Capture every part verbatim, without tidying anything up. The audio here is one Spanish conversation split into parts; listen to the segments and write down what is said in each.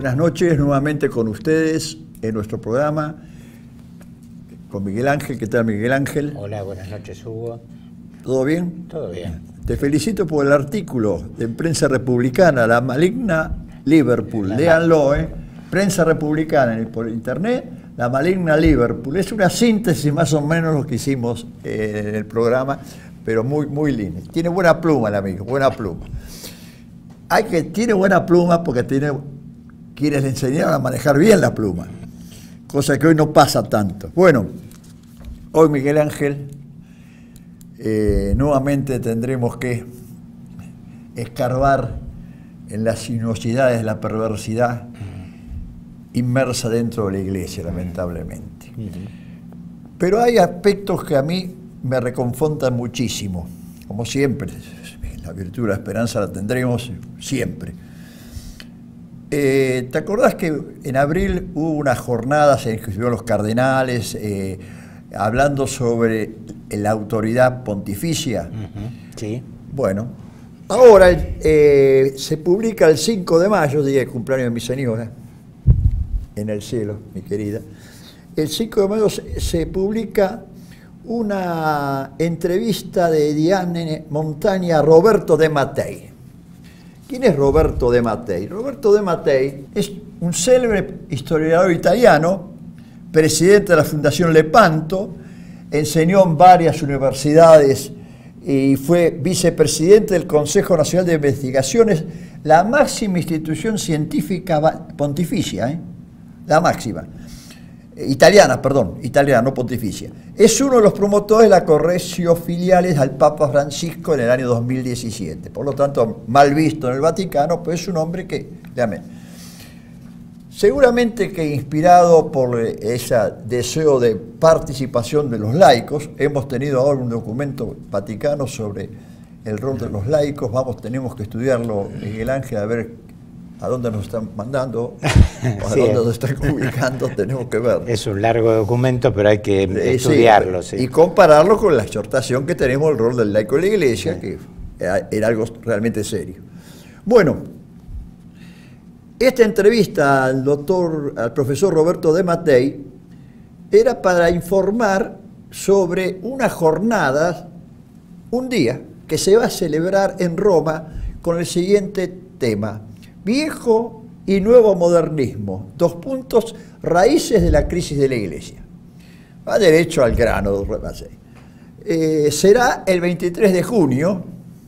Buenas noches, nuevamente con ustedes en nuestro programa, con Miguel Ángel. ¿Qué tal, Miguel Ángel? Hola, buenas noches, Hugo. ¿Todo bien? Todo bien. Te felicito por el artículo de Prensa Republicana, La maligna Liverpool. Léanlo, ¿eh? Prensa Republicana por internet, La maligna Liverpool. Es una síntesis más o menos lo que hicimos eh, en el programa, pero muy, muy lindo. Tiene buena pluma el amigo, buena pluma. Hay que, tiene buena pluma porque tiene quienes le enseñaron a manejar bien la pluma, cosa que hoy no pasa tanto. Bueno, hoy Miguel Ángel, eh, nuevamente tendremos que escarbar en las sinuosidades de la perversidad inmersa dentro de la iglesia, lamentablemente. Pero hay aspectos que a mí me reconfortan muchísimo, como siempre. La virtud de la esperanza la tendremos siempre. Eh, ¿Te acordás que en abril hubo unas jornadas en que estuvieron los cardenales eh, hablando sobre la autoridad pontificia? Uh-huh. Sí. Bueno, ahora eh, se publica el cinco de mayo, día de cumpleaños de mi señora, en el cielo, mi querida. El cinco de mayo se, se publica una entrevista de Diane Montagna a Roberto De Mattei. ¿Quién es Roberto De Mattei? Roberto De Mattei es un célebre historiador italiano, presidente de la Fundación Lepanto, enseñó en varias universidades y fue vicepresidente del Consejo Nacional de Investigaciones, la máxima institución científica pontificia, ¿eh? la máxima. Italiana, perdón, italiana, no pontificia. Es uno de los promotores de la correctio filialis al Papa Francisco en el año dos mil diecisiete. Por lo tanto, mal visto en el Vaticano, pues es un hombre que, amén. Seguramente que inspirado por ese deseo de participación de los laicos, hemos tenido ahora un documento vaticano sobre el rol de los laicos. Vamos, tenemos que estudiarlo, Miguel Ángel, a ver a dónde nos están mandando, a sí, dónde nos están ubicando, tenemos que ver. Es un largo documento, pero hay que eh, estudiarlo. Sí, sí. Y compararlo con la exhortación que tenemos del rol del laico en la iglesia, sí, que era, era algo realmente serio. Bueno, esta entrevista al doctor, al profesor Roberto De Mattei, era para informar sobre una jornada, un día, que se va a celebrar en Roma con el siguiente tema: viejo y nuevo modernismo, dos puntos, raíces de la crisis de la iglesia. Va derecho al grano, eh, será el veintitrés de junio.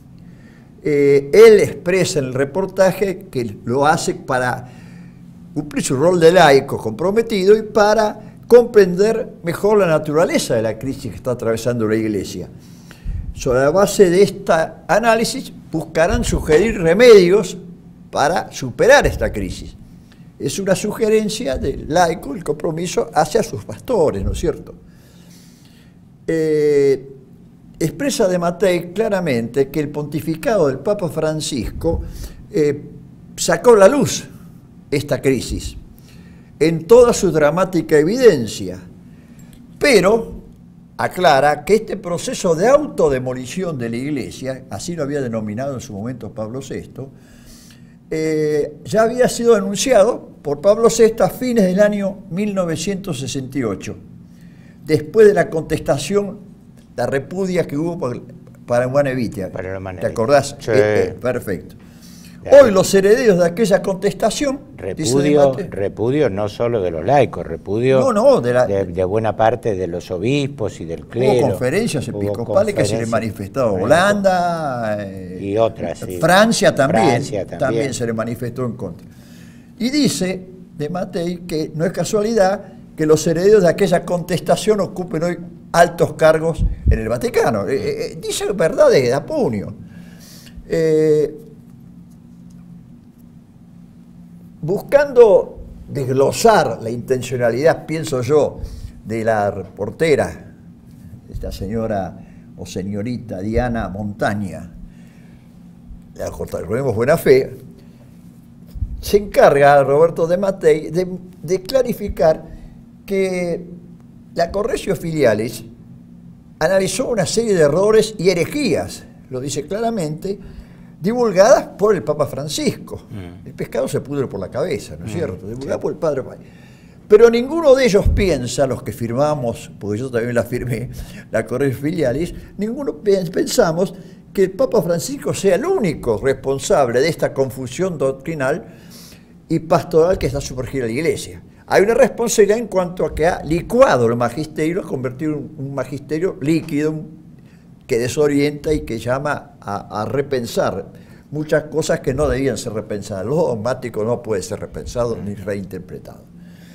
Eh, él expresa en el reportaje que lo hace para cumplir su rol de laico comprometido y para comprender mejor la naturaleza de la crisis que está atravesando la iglesia. Sobre la base de este análisis buscarán sugerir remedios para superar esta crisis. Es una sugerencia del laico, el compromiso hacia sus pastores, ¿no es cierto? Eh, expresa De Mattei claramente que el pontificado del Papa Francisco eh, sacó a la luz esta crisis en toda su dramática evidencia, pero aclara que este proceso de autodemolición de la iglesia, así lo había denominado en su momento Pablo sexto, Eh, ya había sido anunciado por Pablo sexto a fines del año mil novecientos sesenta y ocho, después de la contestación, la repudia que hubo para, para Humanevitia. ¿Te acordás? Sí. Eh, eh, perfecto. Hoy los herederos de aquella contestación... Repudio, repudio no solo de los laicos, repudio no, no, de, la, de, de buena parte de los obispos y del clero. Hubo conferencias episcopales que se le manifestó a Holanda, eh, y otras, sí. Francia, también, Francia también, también se le manifestó en contra. Y dice De Mattei que no es casualidad que los herederos de aquella contestación ocupen hoy altos cargos en el Vaticano. Eh, eh, dice verdad de da puño. Eh, Buscando desglosar la intencionalidad, pienso yo, de la reportera, esta señora o señorita Diana Montagna, la recordemos buena fe, se encarga Roberto De Mattei de, de clarificar que la correctio filialis analizó una serie de errores y herejías, lo dice claramente, divulgadas por el Papa Francisco. Mm. El pescado se pudre por la cabeza, ¿no es mm. cierto? Divulgada sí. por el Padre Pablo. Pero ninguno de ellos piensa, los que firmamos, porque yo también la firmé, la Correo Filialis, ninguno pensamos que el Papa Francisco sea el único responsable de esta confusión doctrinal y pastoral que está sumergida en la Iglesia. Hay una responsabilidad en cuanto a que ha licuado el magisterio, convertido en un magisterio líquido que desorienta y que llama a, a repensar muchas cosas que no debían ser repensadas. Lo dogmático no puede ser repensado ni reinterpretado.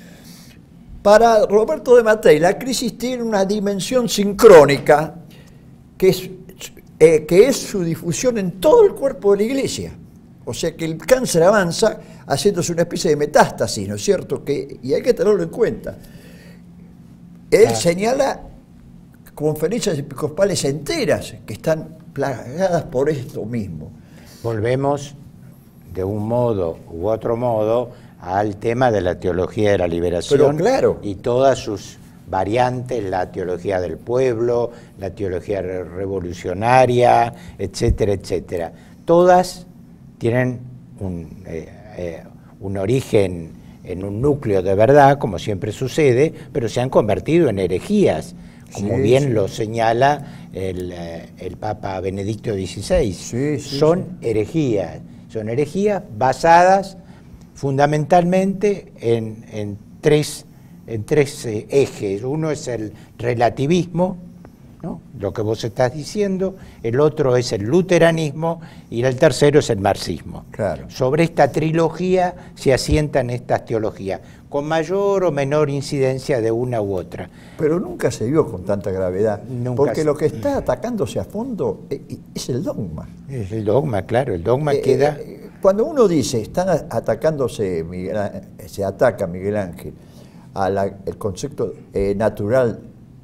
Para Roberto de Mattei, la crisis tiene una dimensión sincrónica que es, eh, que es su difusión en todo el cuerpo de la Iglesia. O sea que el cáncer avanza haciéndose una especie de metástasis, ¿no es cierto? Que, y hay que tenerlo en cuenta. Él ah. señala conferencias episcopales enteras que están plagadas por esto mismo. Volvemos de un modo u otro modo al tema de la teología de la liberación. Pero claro. Y todas sus variantes, la teología del pueblo, la teología revolucionaria, etcétera, etcétera. Todas tienen un, eh, eh, un origen en un núcleo de verdad, como siempre sucede, pero se han convertido en herejías, como sí, bien sí. lo señala el, el Papa Benedicto dieciséis. Sí, sí, son sí. herejías, son herejías basadas fundamentalmente en, en tres, en tres eh, ejes. Uno es el relativismo, ¿no? Lo que vos estás diciendo, el otro es el luteranismo y el tercero es el marxismo. Claro. Sobre esta trilogía se asientan estas teologías, con mayor o menor incidencia de una u otra. Pero nunca se vio con tanta gravedad, nunca porque se... lo que está atacándose a fondo es el dogma. Es el dogma, claro, el dogma eh, queda... Eh, cuando uno dice, están atacándose, Miguel, se ataca Miguel Ángel, al concepto eh, natural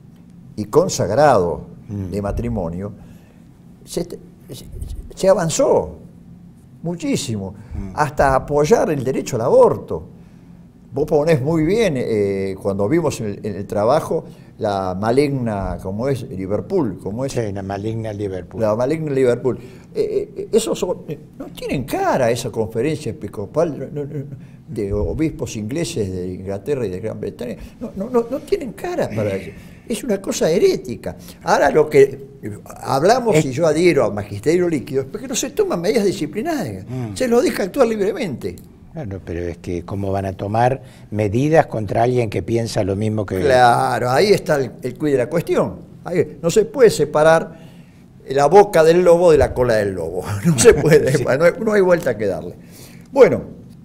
y consagrado mm. de matrimonio, se, se avanzó muchísimo, mm. hasta apoyar el derecho al aborto. Vos ponés muy bien, eh, cuando vimos en el, en el trabajo, la maligna, como es Liverpool, como es... Sí, la maligna Liverpool. La maligna Liverpool. Eh, eh, esos son, eh, no tienen cara esa conferencia episcopal no, no, de obispos ingleses de Inglaterra y de Gran Bretaña. No, no, no, no tienen cara para eso. Es una cosa herética. Ahora lo que hablamos, es... y yo adhiero al magisterio líquido, es porque no se toman medidas disciplinarias. Mm. Se los deja actuar libremente. Claro, pero es que cómo van a tomar medidas contra alguien que piensa lo mismo que... Claro, ahí está el, el quid de la cuestión. Ahí, no se puede separar la boca del lobo de la cola del lobo. No se puede, sí. no, hay, no hay vuelta que darle. Bueno,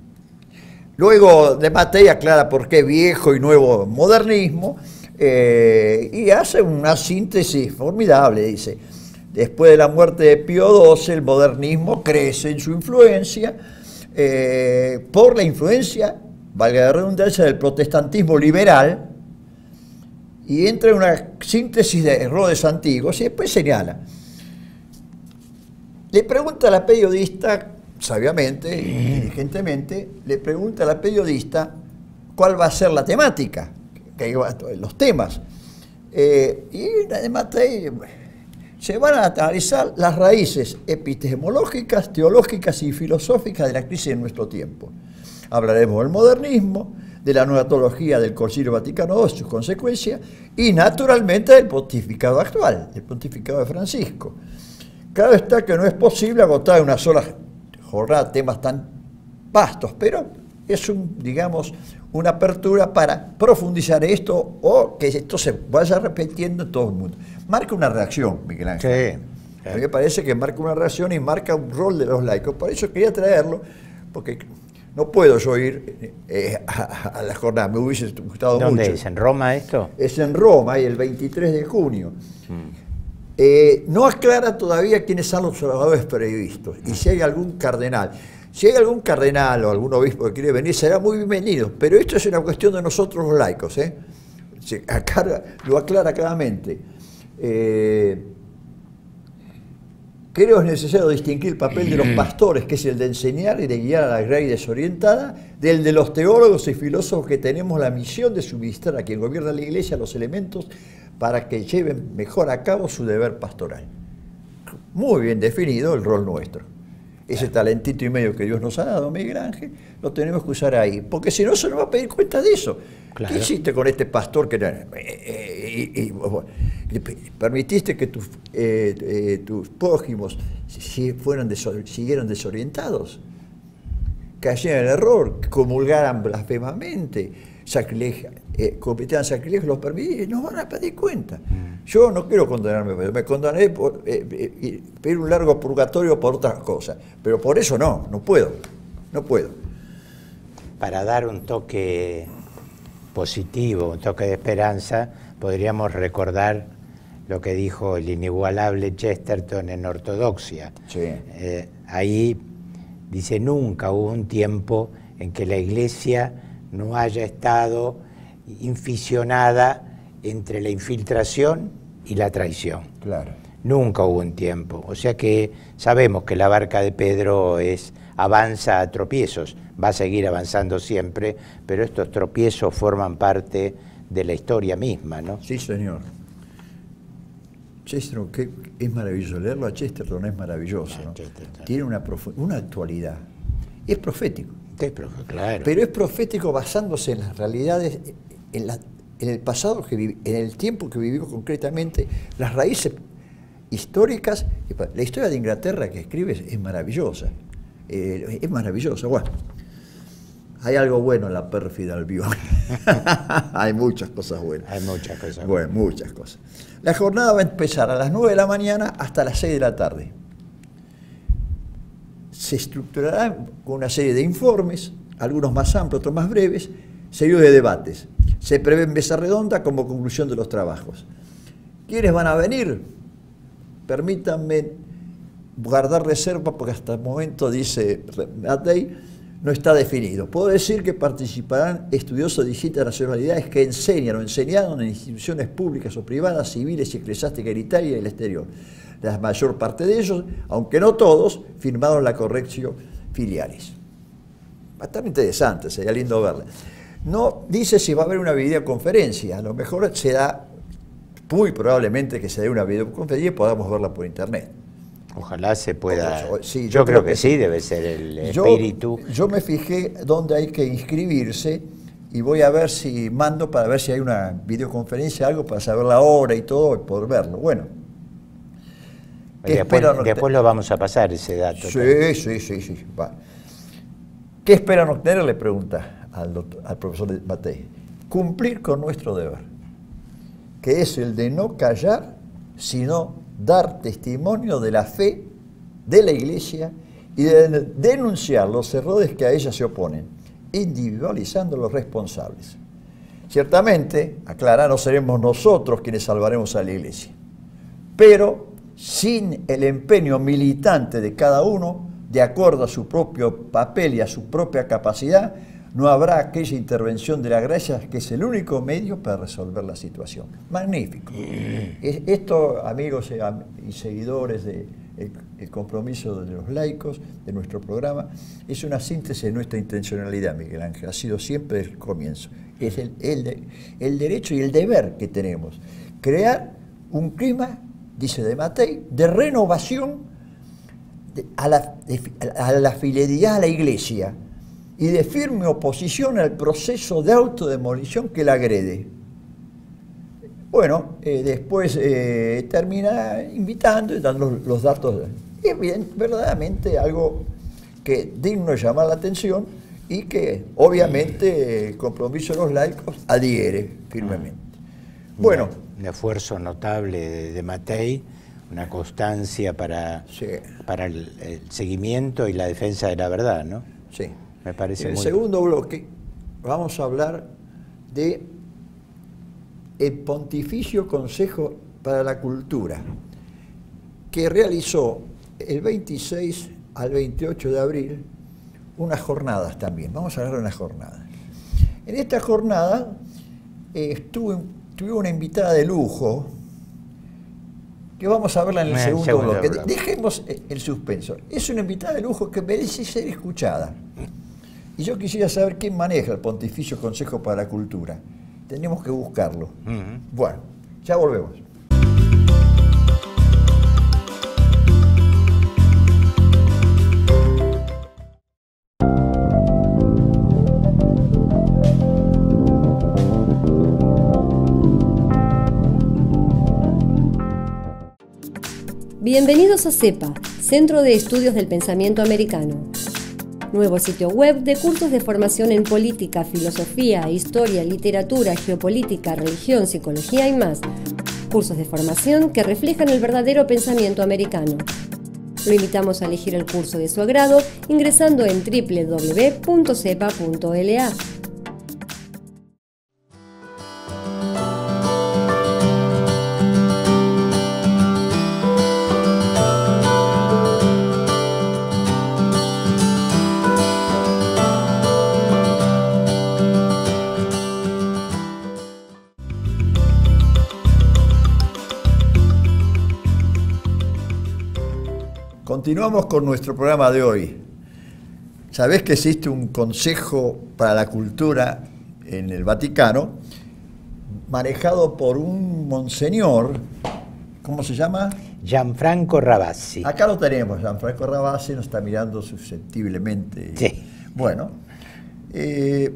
luego de Mattei aclara por qué viejo y nuevo modernismo, eh, y hace una síntesis formidable, dice. Después de la muerte de Pío doce, el modernismo crece en su influencia, Eh, por la influencia, valga la redundancia, del protestantismo liberal, y entra en una síntesis de errores antiguos, y después señala. Le pregunta a la periodista, sabiamente, inteligentemente, le pregunta a la periodista cuál va a ser la temática, que, que, los temas. Eh, y además se van a analizar las raíces epistemológicas, teológicas y filosóficas de la crisis en nuestro tiempo. Hablaremos del modernismo, de la nueva teología del Concilio Vaticano segundo, sus consecuencias, y naturalmente del pontificado actual, del pontificado de Francisco. Claro está que no es posible agotar en una sola jornada temas tan vastos, pero es un, digamos, una apertura para profundizar esto o que esto se vaya repitiendo en todo el mundo. Marca una reacción, Miguel Ángel. Sí, sí. A mí me parece que marca una reacción y marca un rol de los laicos. Por eso quería traerlo, porque no puedo yo ir eh, a, a la jornada, me hubiese gustado mucho. ¿Dónde es? ¿En Roma esto? Es en Roma, y el veintitrés de junio. Mm. Eh, no aclara todavía quiénes son los oradores previstos y si hay algún cardenal. Si hay algún cardenal o algún obispo que quiere venir, será muy bienvenido. Pero esto es una cuestión de nosotros los laicos, ¿eh? Se aclara, lo aclara claramente. Eh, creo es necesario distinguir el papel de los pastores, que es el de enseñar y de guiar a la grey desorientada, del de los teólogos y filósofos que tenemos la misión de suministrar a quien gobierna la Iglesia los elementos para que lleven mejor a cabo su deber pastoral. Muy bien definido el rol nuestro. Ese talentito y medio que Dios nos ha dado, Miguel Ángel, lo tenemos que usar ahí, porque si no se nos va a pedir cuenta de eso. Claro. ¿Qué hiciste con este pastor que eh, eh, eh, eh, permitiste que tus, eh, eh, tus prójimos si fueron desor siguieron desorientados? Cayeron en el error, comulgaran blasfemamente, sacrilegio, eh, cometían sacrilegio, los permití, nos van a pedir cuenta. Mm. Yo no quiero condenarme, me condenaré por eh, eh, pedir un largo purgatorio por otras cosas, pero por eso no, no puedo, no puedo. Para dar un toque positivo, un toque de esperanza, podríamos recordar lo que dijo el inigualable Chesterton en Ortodoxia. Sí. Eh, ahí dice, nunca hubo un tiempo en que la Iglesia no haya estado inficionada entre la infiltración y la traición. Claro. Nunca hubo un tiempo. O sea que sabemos que la barca de Pedro es, avanza a tropiezos, va a seguir avanzando siempre, pero estos tropiezos forman parte de la historia misma, ¿no? Sí, señor. Chesterton, que es maravilloso, leerlo a Chesterton es maravilloso, ¿no? Tiene una, una actualidad, es profético, sí, claro. Pero es profético basándose en las realidades, en, la, en el pasado, que vivi, en el tiempo que vivimos concretamente, las raíces históricas. La historia de Inglaterra que escribe es, es maravillosa, eh, es maravillosa. Bueno, hay algo bueno en la pérfida Albión. Hay muchas cosas buenas. Hay muchas cosas buenas. Bueno, muchas cosas. La jornada va a empezar a las nueve de la mañana hasta las seis de la tarde. Se estructurará con una serie de informes, algunos más amplios, otros más breves, seguidos de debates. Se prevé mesa redonda como conclusión de los trabajos. ¿Quiénes van a venir? Permítanme guardar reserva porque hasta el momento, dice Mattei, no está definido. Puedo decir que participarán estudiosos de distintas nacionalidades que enseñan o enseñaron en instituciones públicas o privadas, civiles y eclesiásticas en Italia y el exterior. La mayor parte de ellos, aunque no todos, firmaron la corrección filialis. Bastante interesante, sería lindo verla. No dice si va a haber una videoconferencia, a lo mejor será, muy probablemente que se dé una videoconferencia y podamos verla por internet. Ojalá se pueda. Sí, yo, yo creo, creo que, que sí, debe ser el yo, espíritu. Yo me fijé dónde hay que inscribirse y voy a ver si mando para ver si hay una videoconferencia, algo para saber la hora y todo y poder verlo. Bueno. Después, después lo vamos a pasar ese dato. Sí, también. sí, sí, sí. Va. ¿Qué esperan obtener? Le pregunta al, doctor, al profesor Mattei. Cumplir con nuestro deber, que es el de no callar, sino dar testimonio de la fe de la Iglesia y de denunciar los errores que a ella se oponen, individualizando los responsables. Ciertamente, aclara, no seremos nosotros quienes salvaremos a la Iglesia, pero sin el empeño militante de cada uno, de acuerdo a su propio papel y a su propia capacidad, no habrá aquella intervención de la gracia que es el único medio para resolver la situación. Magnífico. Esto, amigos y seguidores del de compromiso de los laicos, de nuestro programa, es una síntesis de nuestra intencionalidad, Miguel Ángel. Ha sido siempre el comienzo. Es el, el, el derecho y el deber que tenemos. Crear un clima, dice de Mattei, de renovación de, a, la, de, a la fidelidad a la Iglesia y de firme oposición al proceso de autodemolición que la agrede. Bueno, eh, después eh, termina invitando y dando los, los datos. Es bien, verdaderamente algo que digno de llamar la atención y que obviamente el compromiso de los laicos adhiere firmemente. Bueno, un esfuerzo notable de, de Mattei, una constancia para, sí. para el, el seguimiento y la defensa de la verdad, ¿no? Sí. Me parece en el muy... segundo bloque vamos a hablar de el Pontificio Consejo para la Cultura, que realizó el veintiséis al veintiocho de abril unas jornadas también. Vamos a hablar de unas jornadas. En esta jornada eh, estuvo, tuve una invitada de lujo, que vamos a verla en el, el segundo, segundo bloque. bloque. Dejemos el suspenso. Es una invitada de lujo que merece ser escuchada. Y yo quisiera saber quién maneja el Pontificio Consejo para la Cultura. Tenemos que buscarlo. Uh-huh. Bueno, ya volvemos. Bienvenidos a CEPA, Centro de Estudios del Pensamiento Americano. Nuevo sitio web de cursos de formación en política, filosofía, historia, literatura, geopolítica, religión, psicología y más. Cursos de formación que reflejan el verdadero pensamiento americano. Lo invitamos a elegir el curso de su agrado ingresando en doble u doble u doble u punto cepa punto l a. Continuamos con nuestro programa de hoy. ¿Sabés que existe un Consejo para la Cultura en el Vaticano, manejado por un monseñor, ¿cómo se llama? Gianfranco Ravasi. Acá lo tenemos, Gianfranco Ravasi nos está mirando susceptiblemente. Sí. Bueno, eh,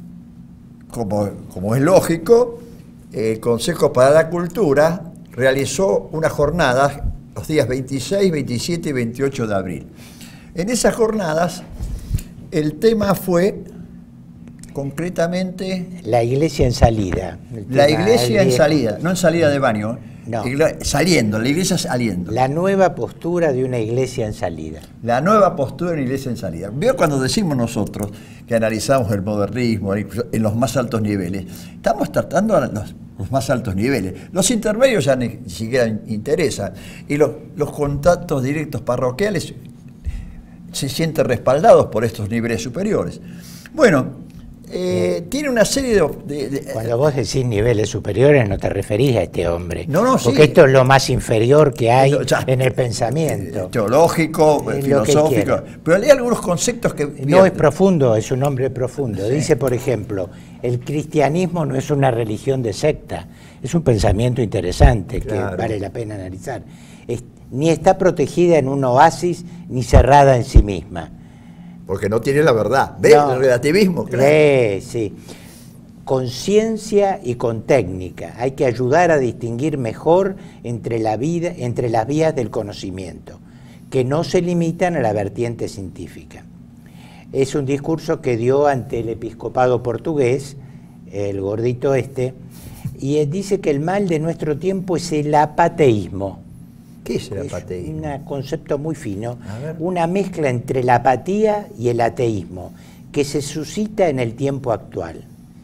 como, como es lógico, el Consejo para la Cultura realizó una jornada los días veintiséis, veintisiete y veintiocho de abril. En esas jornadas, el tema fue, concretamente... La iglesia en salida. La iglesia en salida, no en salida de baño, no. Saliendo, la iglesia saliendo. La nueva postura de una iglesia en salida. La nueva postura de una iglesia en salida. Veo cuando decimos nosotros que analizamos el modernismo en los más altos niveles, estamos tratando a los... los más altos niveles. Los intermedios ya ni siquiera interesan. Y los, los contactos directos parroquiales se sienten respaldados por estos niveles superiores. Bueno, eh, eh, tiene una serie de, de, de... Cuando vos decís niveles superiores no te referís a este hombre. No, no, porque sí. esto es lo más inferior que hay Ya, en el pensamiento. Teológico, Es filosófico. Pero hay algunos conceptos que... No es profundo, es un hombre profundo. Sí. Dice, por ejemplo, el cristianismo no es una religión de secta, es un pensamiento interesante, claro, que vale la pena analizar. Es, ni está protegida en un oasis, ni cerrada en sí misma. Porque no tiene la verdad. ¿Ves? No, el relativismo, claro. Ve, sí. Con ciencia y con técnica. Hay que ayudar a distinguir mejor entre, la vida, entre las vías del conocimiento, que no se limitan a la vertiente científica. Es un discurso que dio ante el episcopado portugués, el gordito este, y dice que el mal de nuestro tiempo es el apateísmo. ¿Qué es el apateísmo? Es un concepto muy fino, una mezcla entre la apatía y el ateísmo, que se suscita en el tiempo actual,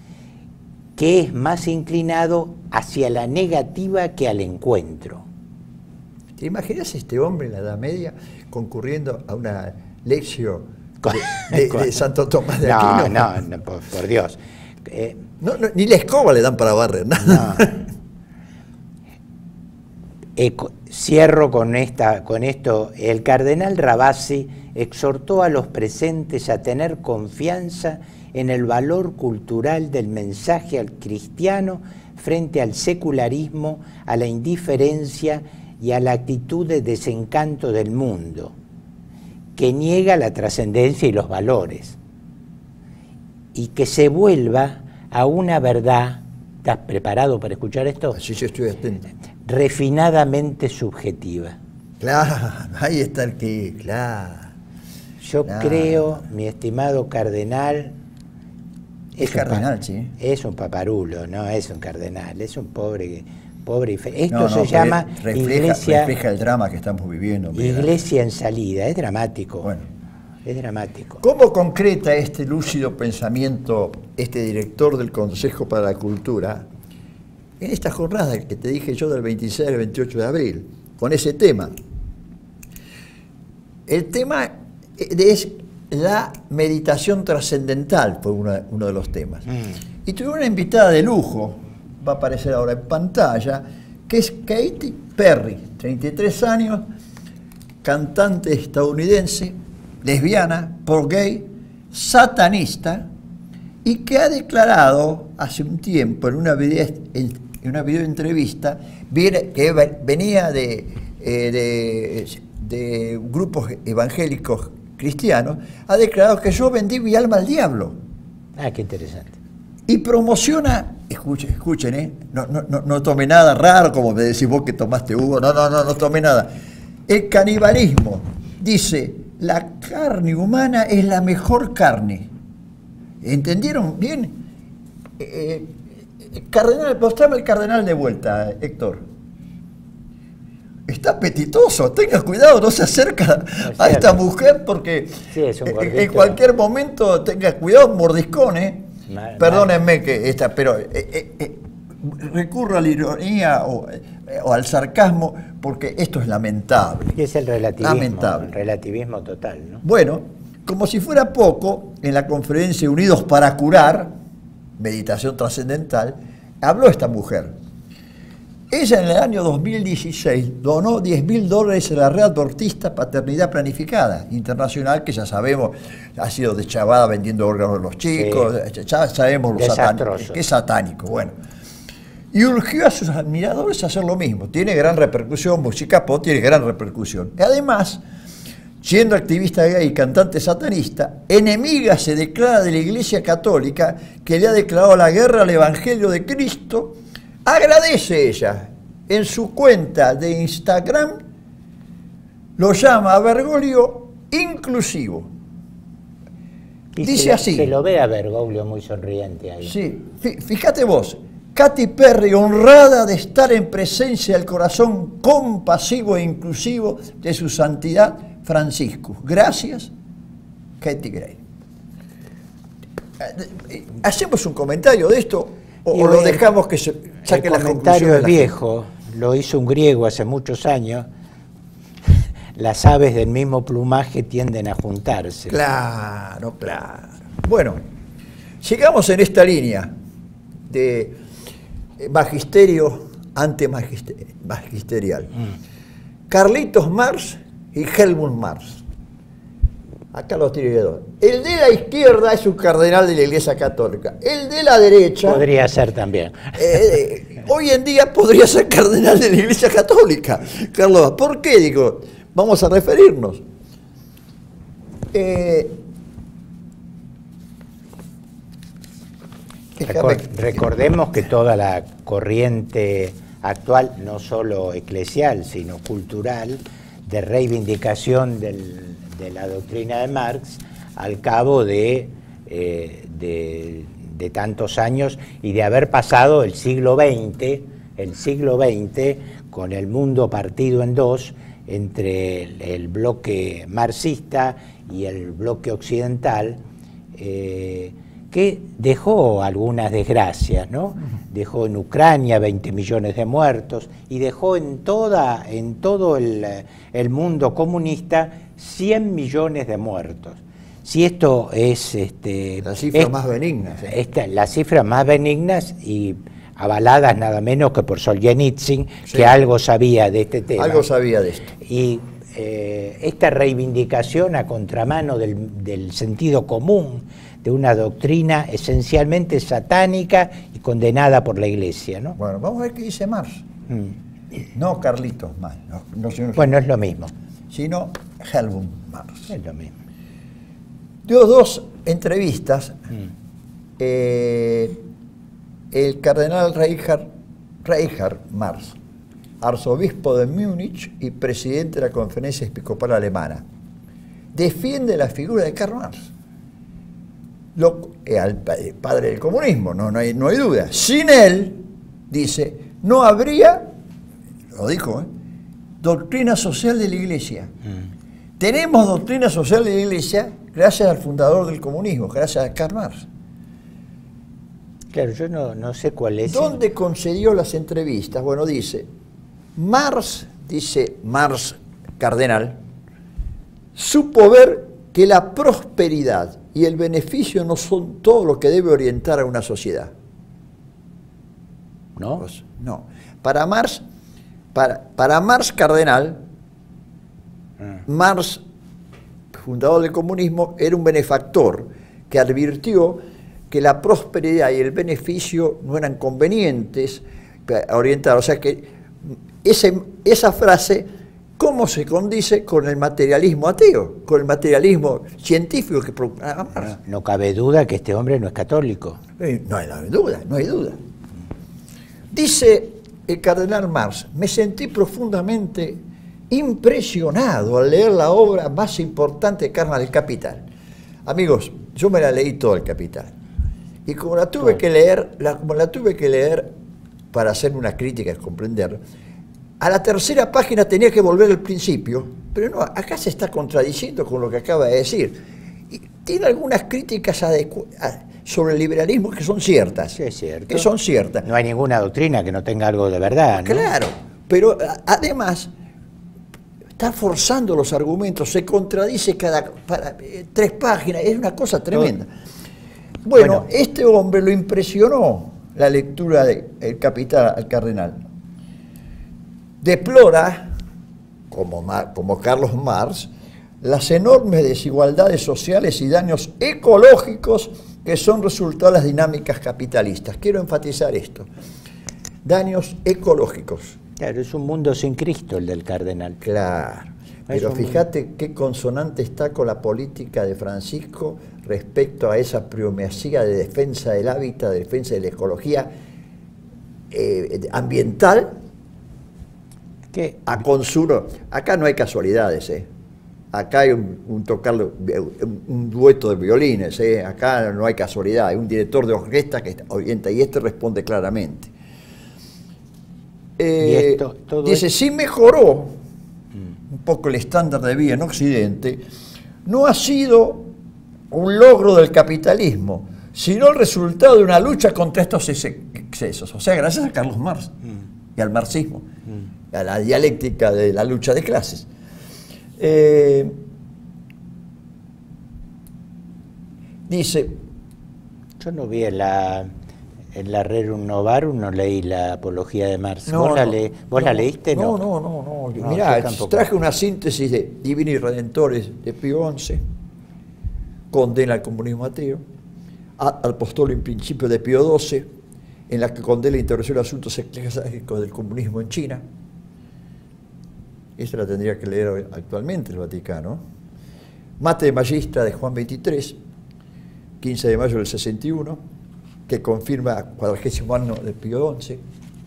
que es más inclinado hacia la negativa que al encuentro. ¿Te imaginas este hombre en la Edad Media concurriendo a una lección de, de, de Santo Tomás de Aquino? No, no, no por, por Dios. Eh, no, no, ni la escoba le dan para barrer, nada. No. Eh, cierro con, esta, con esto. El cardenal Ravasi exhortó a los presentes a tener confianza en el valor cultural del mensaje al cristiano frente al secularismo, a la indiferencia y a la actitud de desencanto del mundo, que niega la trascendencia y los valores, y que se vuelva a una verdad. ¿Estás preparado para escuchar esto? Sí, yo estoy atento. Refinadamente subjetiva. Claro, ahí está el que... Claro. Yo claro. creo, mi estimado cardenal... Es, es cardenal, sí. Es un paparulo, no es un cardenal, es un pobre... pobre y fe. Esto no, no, se llama refleja, iglesia... refleja el drama que estamos viviendo. Mira. Iglesia en salida, es dramático. Bueno. Es dramático. ¿Cómo concreta este lúcido pensamiento este director del Consejo para la Cultura en esta jornada que te dije yo del veintiséis al veintiocho de abril, con ese tema? El tema es la meditación trascendental, fue uno, uno de los temas. Mm. Y tuve una invitada de lujo, va a aparecer ahora en pantalla, que es Katy Perry, treinta y tres años, cantante estadounidense, lesbiana, por gay, satanista, y que ha declarado hace un tiempo en una video, en una videoentrevista que venía de, de, de grupos evangélicos cristianos, ha declarado que yo vendí mi alma al diablo. Ah, qué interesante. Y promociona, escuchen, escuchen, ¿eh? no, no, no, no tomé nada raro, como me decís vos que tomaste Hugo, no, no, no, no tomé nada. el canibalismo. Dice, la carne humana es la mejor carne. ¿Entendieron bien? Eh, eh, cardenal, mostrame el cardenal de vuelta, Héctor. Está apetitoso, tenga cuidado, no se acerca no a esta mujer porque sí, es un en cualquier momento tenga cuidado, mordiscón, ¿eh? Mal, Perdónenme mal. que esta, pero eh, eh, eh, recurro a la ironía o, eh, o al sarcasmo porque esto es lamentable. Y es el relativismo, lamentable. El relativismo total, ¿no? Bueno, como si fuera poco, en la conferencia Unidos para Curar, meditación trascendental, habló esta mujer. Ella en el año dos mil dieciséis donó diez mil dólares a la red adventista Paternidad Planificada Internacional, que ya sabemos ha sido deschavada vendiendo órganos a los chicos, sí. Ya sabemos lo satánico, que es satánico. Bueno, y urgió a sus admiradores a hacer lo mismo. Tiene gran repercusión, música pop tiene gran repercusión. Y además, siendo activista gay y cantante satanista, enemiga se declara de la Iglesia Católica, que le ha declarado la guerra al Evangelio de Cristo. Agradece ella, en su cuenta de Instagram, lo llama a Bergoglio inclusivo. Y dice se lo, así. Se lo ve a Bergoglio muy sonriente ahí. Sí, fíjate vos, Katy Perry, honrada de estar en presencia del corazón compasivo e inclusivo de su santidad Francisco. Gracias, Katy Gray. ¿Hacemos un comentario de esto? ¿O, o lo dejamos que se saque la conclusión? El comentario es viejo, lo hizo un griego hace muchos años. Las aves del mismo plumaje tienden a juntarse. Claro, claro. Bueno, sigamos en esta línea de magisterio antimagisterial. Mm. Carlitos Marx y Helmut Marx. Acá los tiene dos. El de la izquierda es un cardenal de la Iglesia Católica. El de la derecha... Podría ser también. Eh, hoy en día podría ser cardenal de la Iglesia Católica. Carlos, ¿por qué? Digo, vamos a referirnos. Eh, Recor recordemos que toda la corriente actual, no solo eclesial, sino cultural, de reivindicación del... de la doctrina de Marx, al cabo de, eh, de, de tantos años y de haber pasado el siglo veinte, el siglo veinte, con el mundo partido en dos, entre el, el bloque marxista y el bloque occidental, eh, que dejó algunas desgracias, ¿no? Dejó en Ucrania veinte millones de muertos y dejó en, toda, en todo el, el mundo comunista cien millones de muertos. Si esto es... Este, las cifras es, más benignas. ¿eh? Esta, las cifras más benignas y avaladas nada menos que por Solzhenitsyn, sí. que algo sabía de este tema. Algo sabía de esto. Y eh, esta reivindicación a contramano del, del sentido común, de una doctrina esencialmente satánica y condenada por la Iglesia, ¿no? Bueno, vamos a ver qué dice Marx. Mm. No Carlitos Marx. No, no, sino, bueno, es lo mismo. Sino Helmut Marx. Es lo mismo. Dio dos entrevistas. Mm. Eh, el cardenal Reinhard, Reinhard Marx, arzobispo de Múnich y presidente de la Conferencia Episcopal Alemana, defiende la figura de Karl Marx. Lo, eh, al padre del comunismo, no, no, hay, no hay duda. Sin él, dice, no habría, lo dijo, ¿eh? doctrina social de la Iglesia. Mm. Tenemos doctrina social de la Iglesia gracias al fundador del comunismo, gracias a Karl Marx. Claro, yo no, no sé cuál es. ¿Dónde concedió las entrevistas? Bueno, dice, Marx, dice Marx cardenal, supo ver que la prosperidad y el beneficio no son todo lo que debe orientar a una sociedad. ¿No? Pues, no. Para Marx, para, para Marx cardenal, mm. Marx, fundador del comunismo, era un benefactor que advirtió que la prosperidad y el beneficio no eran convenientes a orientar. O sea que ese, esa frase, ¿cómo se condice con el materialismo ateo, con el materialismo científico que proclama Marx? No, no cabe duda que este hombre no es católico. Eh, no hay duda, no hay duda. Dice el cardenal Marx, me sentí profundamente impresionado al leer la obra más importante de Karl Marx, El Capital. Amigos, yo me la leí todo El Capital. Y como la tuve que leer, la, como la tuve que leer para hacer una crítica y comprender, a la tercera página tenía que volver al principio, pero no, acá se está contradiciendo con lo que acaba de decir. Y tiene algunas críticas sobre el liberalismo que son ciertas. Sí, es cierto. Que son ciertas. No hay ninguna doctrina que no tenga algo de verdad, ¿no? Claro, pero además está forzando los argumentos, se contradice cada para, eh, tres páginas, es una cosa tremenda. Bueno, bueno, este hombre lo impresionó la lectura de El Capital al cardenal. Deplora, como, como Carlos Marx, las enormes desigualdades sociales y daños ecológicos que son resultado de las dinámicas capitalistas. Quiero enfatizar esto. Daños ecológicos. Claro, es un mundo sin Cristo el del cardenal. Claro, pero fíjate qué consonante está con la política de Francisco respecto a esa primacía de defensa del hábitat, de defensa de la ecología eh, ambiental, ¿Qué? A consuro. Acá no hay casualidades, ¿eh? Acá hay un, un tocar, un, un dueto de violines, ¿eh? Acá no hay casualidad, hay un director de orquesta que orienta y este responde claramente. Eh, ¿Y esto, todo dice, esto? Sí mejoró mm. un poco el estándar de vida en Occidente, no ha sido un logro del capitalismo, sino el resultado de una lucha contra estos excesos. O sea, gracias a Carlos Marx mm. y al marxismo, mm. a la dialéctica de la lucha de clases. Eh, dice... Yo no vi en la... En la Rerum Novarum no leí la Apología de Marx. No, ¿Vos, no, la, le, ¿vos no, la leíste? No, no, no, no. no, no. no Mirá, traje una síntesis de Divini y Redentores de Pío once, condena al comunismo ateo, al postulado en principio de Pío doce, en la que condena la intervención de asuntos eclesiásticos del comunismo en China. Esta la tendría que leer actualmente el Vaticano. Mate de Magistra de Juan veintitrés, quince de mayo del sesenta y uno, que confirma cuadragésimo año de Pío once,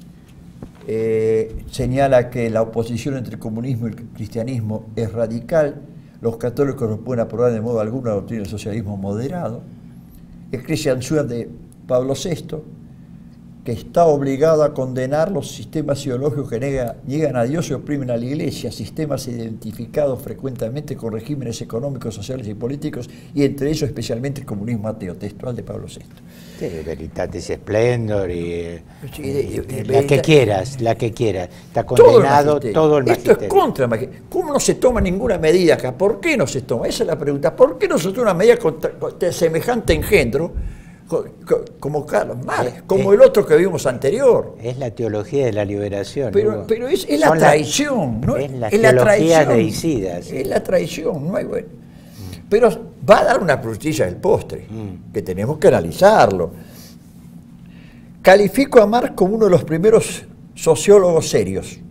eh, señala que la oposición entre el comunismo y el cristianismo es radical, los católicos no pueden aprobar de modo alguno la doctrina del socialismo moderado, el Christian Schwer de Pablo sexto, que está obligado a condenar los sistemas ideológicos que niega, niegan a Dios y oprimen a la Iglesia, sistemas identificados frecuentemente con regímenes económicos, sociales y políticos, y entre ellos especialmente el comunismo ateo, textual de Pablo sexto. Sí, Veritatis Splendor y, sí, de, de, de, la que quieras, la que quieras. Está condenado todo el magisterio. Esto es contra el magisterio. ¿Cómo no se toma ninguna medida acá? ¿Por qué no se toma? Esa es la pregunta. ¿Por qué no se toma una medida contra, contra semejante engendro como Carlos Marx, como el otro que vimos anterior? Es la teología de la liberación. Pero, pero es, es la traición, ¿no? Es la es teología la traición, deicida. Sí. Es la traición, no hay bueno. Mm. Pero va a dar una frutilla del postre, mm. que tenemos que analizarlo. Califico a Marx como uno de los primeros sociólogos serios.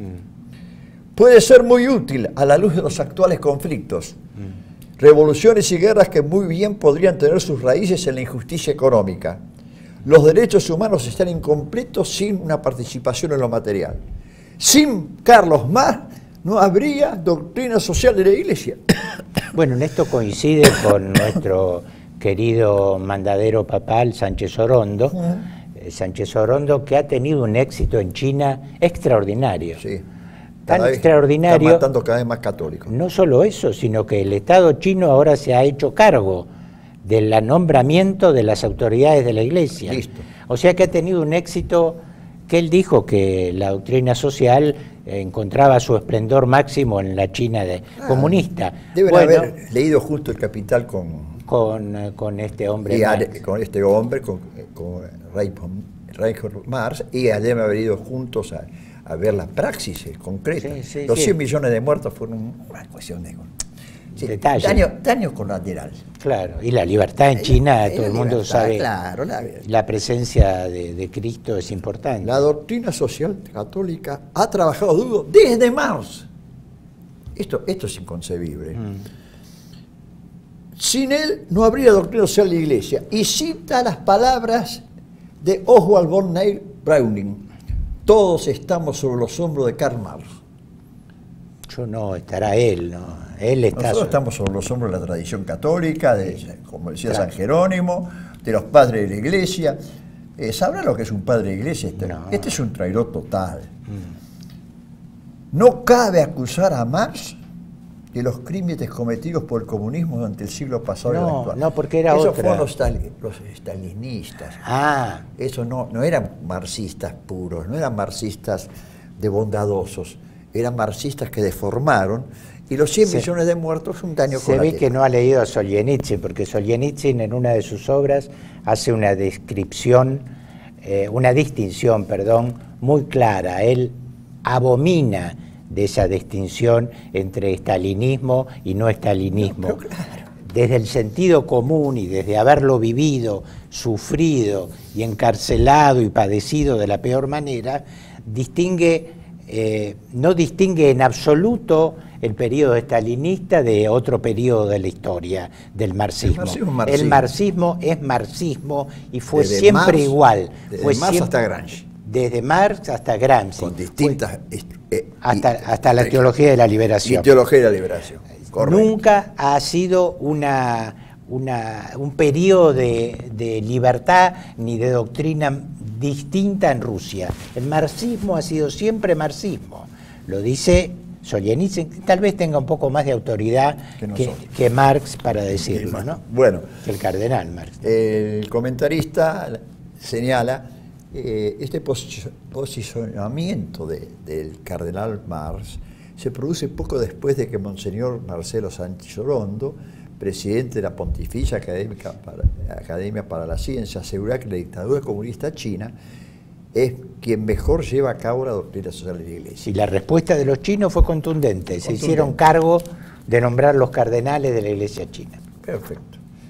Mm. Puede ser muy útil a la luz de los actuales conflictos. Mm. Revoluciones y guerras que muy bien podrían tener sus raíces en la injusticia económica. Los derechos humanos están incompletos sin una participación en lo material. Sin Carlos Marx no habría doctrina social de la Iglesia. Bueno, en esto coincide con nuestro querido mandadero papal Sánchez Orondo, uh-huh. eh, Sánchez Orondo, que ha tenido un éxito en China extraordinario. Sí. Tan extraordinario. Está matando cada vez más católicos. No solo eso, sino que el Estado chino ahora se ha hecho cargo del nombramiento de las autoridades de la Iglesia. Listo. O sea que ha tenido un éxito que él dijo que la doctrina social encontraba su esplendor máximo en la China de, ah, comunista. Deben bueno, haber leído justo El Capital con... Con, con este hombre. Y a, con este hombre, con, con Reinhold Marx, y deben haber ido juntos a... a ver la praxis concreta. Sí, sí, Los cien sí. millones de muertos fueron una cuestión de sí, daño, daño colateral. Claro, y la libertad en China, la, todo la el mundo libertad, sabe, claro, la, la presencia de, de Cristo es importante. La doctrina social católica ha trabajado duro desde Marx. Esto, esto es inconcebible. Mm. Sin él no habría doctrina social de la Iglesia. Y cita las palabras de Oswald von Neil Browning. Todos estamos sobre los hombros de Karl Marx. yo no, estará él, ¿no? Él está... Nosotros estamos sobre los hombros de la tradición católica, de, como decía Claro. San Jerónimo, de los padres de la iglesia. Eh, ¿Sabrá lo que es un padre de iglesia? Este, No. este es un traidor total. No cabe acusar a Marx de los crímenes cometidos por el comunismo durante el siglo pasado y el No, actual. no, porque era Esos otra. fueron los, stali- los stalinistas. Ah, Eso no, no eran marxistas puros, no eran marxistas de bondadosos, eran marxistas que deformaron, y los cien Se- millones de muertos un daño se ve colateral. que no ha leído a Solzhenitsyn, porque Solzhenitsyn en una de sus obras hace una descripción, eh, una distinción, perdón, muy clara. Él abomina de esa distinción entre estalinismo y no estalinismo. No, pero claro. Desde el sentido común y desde haberlo vivido, sufrido y encarcelado y padecido de la peor manera, distingue, eh, no distingue en absoluto el periodo estalinista de otro periodo de la historia del marxismo. El marxismo es marxismo. El marxismo es marxismo y fue Desde siempre Marx- igual. desde Fue Marx siempre- hasta Gramsci. Desde Marx hasta Gramsci. Con distintas... eh, hasta, y- hasta la teología de la liberación. Y teología de la liberación. Correcto. Nunca ha sido una, una, un periodo de, de libertad ni de doctrina distinta en Rusia. El marxismo ha sido siempre marxismo. Lo dice Solzhenitsyn, que tal vez tenga un poco más de autoridad Que que, nosotros. que Marx para decirlo, ¿no? Bueno, Que el cardenal Marx. el comentarista señala eh, este posi- posicionamiento de- del cardenal Marx se produce poco después de que Monseñor Marcelo Sánchez Orondo, presidente de la Pontificia Académica para, Academia para la Ciencia, asegura que la dictadura comunista china es quien mejor lleva a cabo la doctrina social de la Iglesia. Y la respuesta de los chinos fue contundente. Se Contundente. hicieron cargo de nombrar los cardenales de la Iglesia china. Perfecto.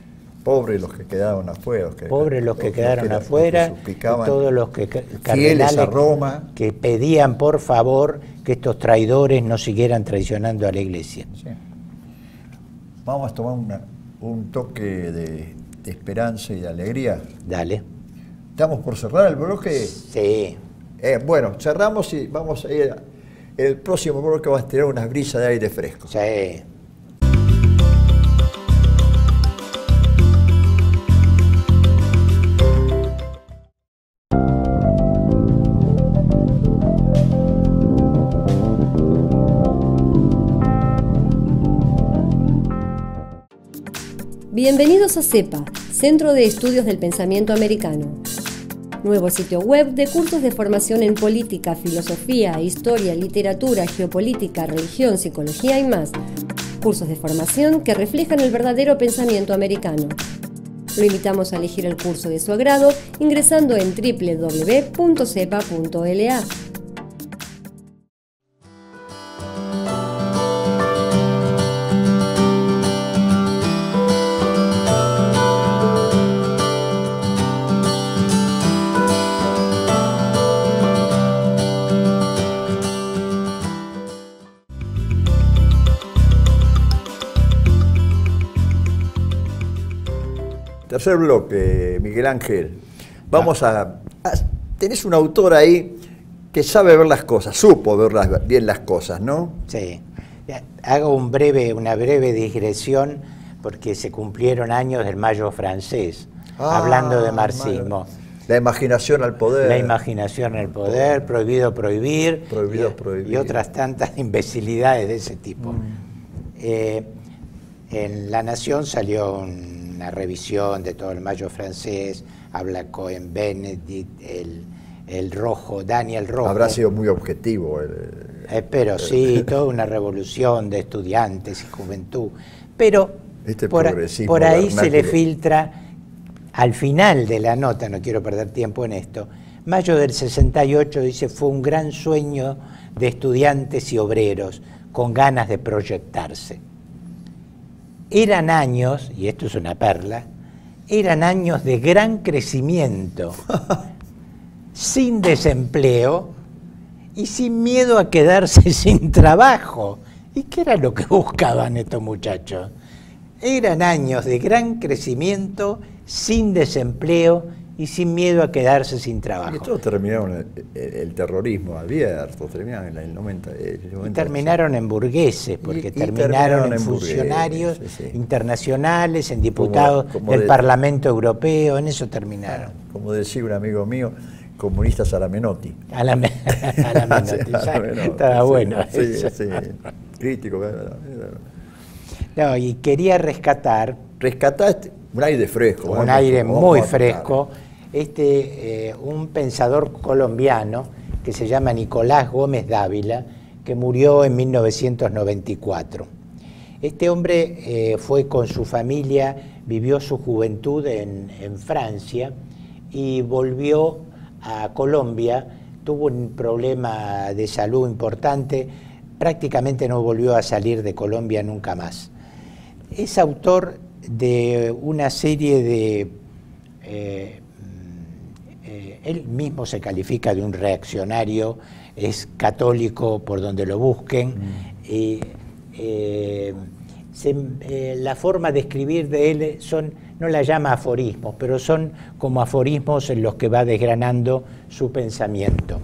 Pobres los que quedaron afuera. Los que, Pobres los que quedaron los que- afuera, los que suplicaban, y todos los que ca- fieles cardenales a Roma. que pedían por favor que estos traidores no siguieran traicionando a la Iglesia. Sí. Vamos a tomar una- un toque de, de esperanza y de alegría. Dale. Estamos por cerrar el bloque. Sí. Eh, bueno, cerramos y vamos a ir. El próximo bloque va a tener unas brisas de aire fresco. Sí. Bienvenidos a CEPA, Centro de Estudios del Pensamiento Americano. Nuevo sitio web de cursos de formación en política, filosofía, historia, literatura, geopolítica, religión, psicología y más. Cursos de formación que reflejan el verdadero pensamiento americano. Lo invitamos a elegir el curso de su agrado ingresando en doble u doble u doble u punto cepa punto l a. Tercer bloque, Miguel Ángel. Vamos a, a- Tenés un autor ahí que sabe ver las cosas, supo ver las- bien las cosas, ¿no? Sí. Ya, hago un breve, una breve digresión porque se cumplieron años del Mayo francés, Ah, hablando de marxismo. La imaginación al poder. La imaginación al poder, prohibido prohibir, Prohibido y, prohibir. y otras tantas imbecilidades de ese tipo. Eh, en La Nación salió una revisión de todo el Mayo francés, habla Cohen Benedict, el, el Rojo, Daniel Rojo. Habrá sido muy objetivo. el- Eh, pero sí, toda una revolución de estudiantes y juventud. Pero Este por, progresismo por ahí se le vernáculo. filtra, al final de la nota, no quiero perder tiempo en esto, mayo del sesenta y ocho dice, fue un gran sueño de estudiantes y obreros con ganas de proyectarse. Eran años, y esto es una perla, eran años de gran crecimiento, sin desempleo y sin miedo a quedarse sin trabajo. ¿Y qué era lo que buscaban estos muchachos? Eran años de gran crecimiento, sin desempleo y sin miedo a quedarse sin trabajo. Y todos terminaron el, el, el terrorismo abierto, terminaron en el noventa. El noventa y terminaron en burgueses, porque y, y terminaron, terminaron en funcionarios burgueses, sí, sí. internacionales, en diputados como, como del de, Parlamento Europeo, en eso terminaron. Como decía un amigo mío, comunistas a la Menotti. A la, me, a la Menotti, a la Menotti estaba sí, bueno. Sí, sí, sí. Crítico. No, y quería rescatar... Rescataste un aire fresco. Un vamos, aire vamos muy fresco. Este, eh, un pensador colombiano que se llama Nicolás Gómez Dávila, que murió en mil novecientos noventa y cuatro. Este hombre eh, fue con su familia, vivió su juventud en, en Francia y volvió a Colombia, tuvo un problema de salud importante, prácticamente no volvió a salir de Colombia nunca más. Es autor de una serie de... Eh, eh, él mismo se califica de un reaccionario, es católico por donde lo busquen, mm. y, eh, se, eh, la forma de escribir de él son, no la llama aforismos, pero son como aforismos en los que va desgranando su pensamiento.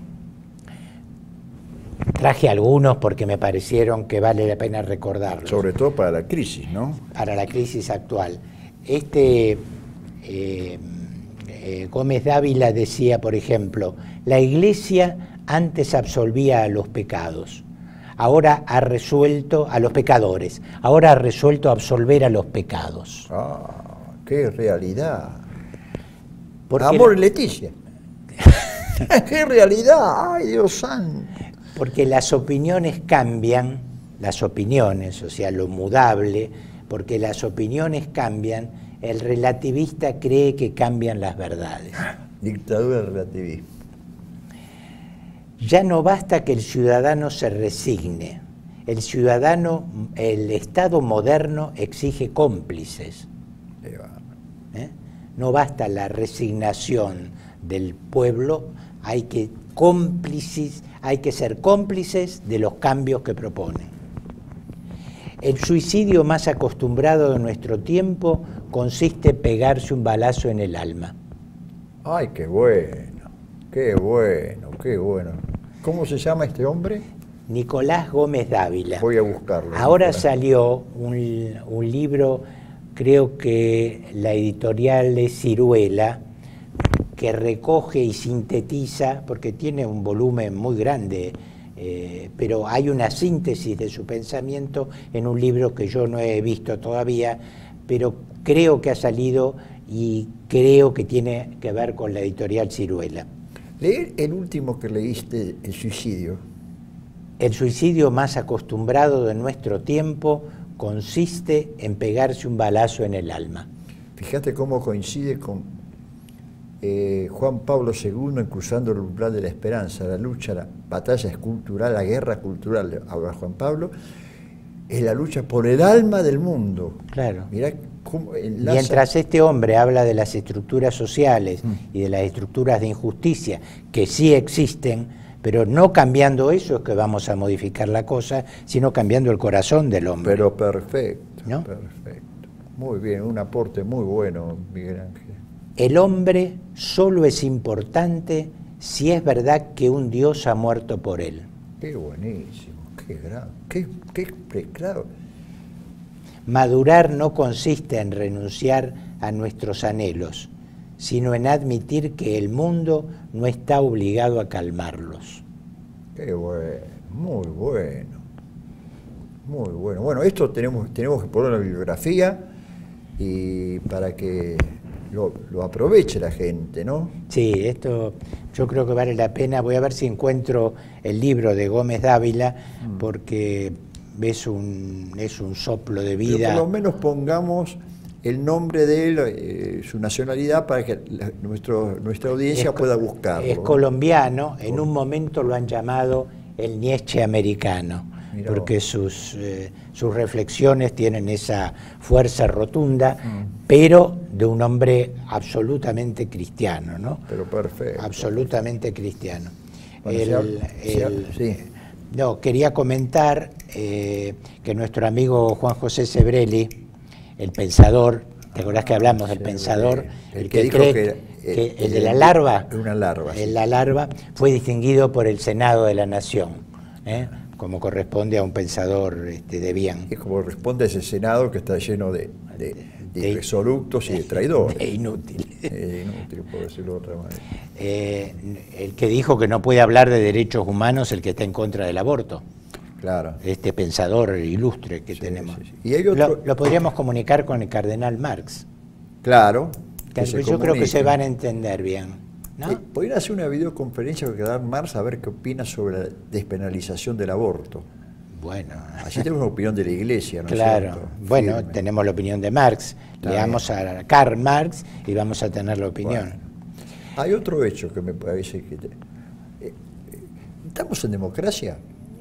Traje algunos porque me parecieron que vale la pena recordarlos. Sobre todo para la crisis, ¿no? Para la crisis actual. Este eh, eh, Gómez Dávila decía, por ejemplo, la Iglesia antes absolvía a los pecados, ahora ha resuelto a los pecadores, ahora ha resuelto absolver a los pecados. Ah, qué realidad. Porque Amor y Leticia. ¡Qué realidad! ¡Ay, Dios santo! Porque las opiniones cambian, las opiniones, o sea, lo mudable, porque las opiniones cambian, el relativista cree que cambian las verdades. Dictadura del relativismo. Ya no basta que el ciudadano se resigne. El ciudadano, el Estado moderno exige cómplices. ¿Eh? No basta la resignación del pueblo, hay que cómplices, hay que ser cómplices de los cambios que proponen. El suicidio más acostumbrado de nuestro tiempo consiste en pegarse un balazo en el alma. Ay, qué bueno, qué bueno, qué bueno. ¿Cómo se llama este hombre? Nicolás Gómez Dávila. Voy a buscarlo. Ahora Nicolás. Salió un, un libro, creo que la editorial es Ciruela, que recoge y sintetiza, porque tiene un volumen muy grande, eh, pero hay una síntesis de su pensamiento en un libro que yo no he visto todavía, pero creo que ha salido y creo que tiene que ver con la editorial Ciruela. Leer el último que leíste, El suicidio. El suicidio más acostumbrado de nuestro tiempo consiste en pegarse un balazo en el alma. Fíjate cómo coincide con eh, Juan Pablo segundo en Cruzando el umbral de la esperanza, la lucha, la batalla es cultural, la guerra cultural, ahora Juan Pablo, es la lucha por el alma del mundo. Claro. Mirá cómo enlaza. Mientras este hombre habla de las estructuras sociales mm. y de las estructuras de injusticia, que sí existen, pero no cambiando eso es que vamos a modificar la cosa, sino cambiando el corazón del hombre. Pero perfecto, ¿no? Perfecto. Muy bien, un aporte muy bueno, Miguel Ángel. El hombre solo es importante si es verdad que un Dios ha muerto por él. Qué buenísimo, qué gran, qué, qué, qué claro. Madurar no consiste en renunciar a nuestros anhelos, sino en admitir que el mundo no está obligado a calmarlos. Qué bueno, muy bueno, muy bueno. Bueno, esto tenemos, tenemos que poner en la bibliografía y para que lo, lo aproveche la gente, ¿no? Sí, esto yo creo que vale la pena. Voy a ver si encuentro el libro de Gómez Dávila, mm. porque es un, es un soplo de vida. Pero por lo menos pongamos el nombre de él, eh, su nacionalidad, para que la, nuestro, nuestra audiencia es, pueda buscarlo. Es colombiano, en un momento lo han llamado el Nietzsche americano, Mirá porque sus, eh, sus reflexiones tienen esa fuerza rotunda, mm. pero de un hombre absolutamente cristiano, ¿no? Pero perfecto. Absolutamente cristiano. Bueno, el, se ha, el, sí. No, quería comentar eh, que nuestro amigo Juan José Sebrelli, el pensador ¿Te acordás que hablamos del sí, pensador? El, el que, que dijo cree que, que eh, el de la larva, una larva, sí. la larva fue distinguido por el Senado de la Nación, ¿eh? como corresponde a un pensador este, de bien. Es como responde a ese Senado que está lleno de, de, de, de resolutos y de traidores. De inútil. Eh, inútil, por decirlo de otra manera. Eh, el que dijo que no puede hablar de derechos humanos, el que está en contra del aborto. Claro. Este pensador ilustre que Sí, tenemos. sí, sí. Y hay otro... lo, lo podríamos comunicar con el cardenal Marx. Claro. Que yo creo comunican. que se van a entender bien, ¿no? Eh, podrían hacer una videoconferencia con Cardenal Marx a ver qué opina sobre la despenalización del aborto. Bueno. Así tenemos una opinión de la Iglesia, ¿no es Claro. cierto? Bueno, Firme. tenemos la opinión de Marx. Está Leamos a Karl Marx y vamos a tener la opinión. Bueno. Hay otro hecho que me parece que... te- eh, eh, ¿Estamos en democracia?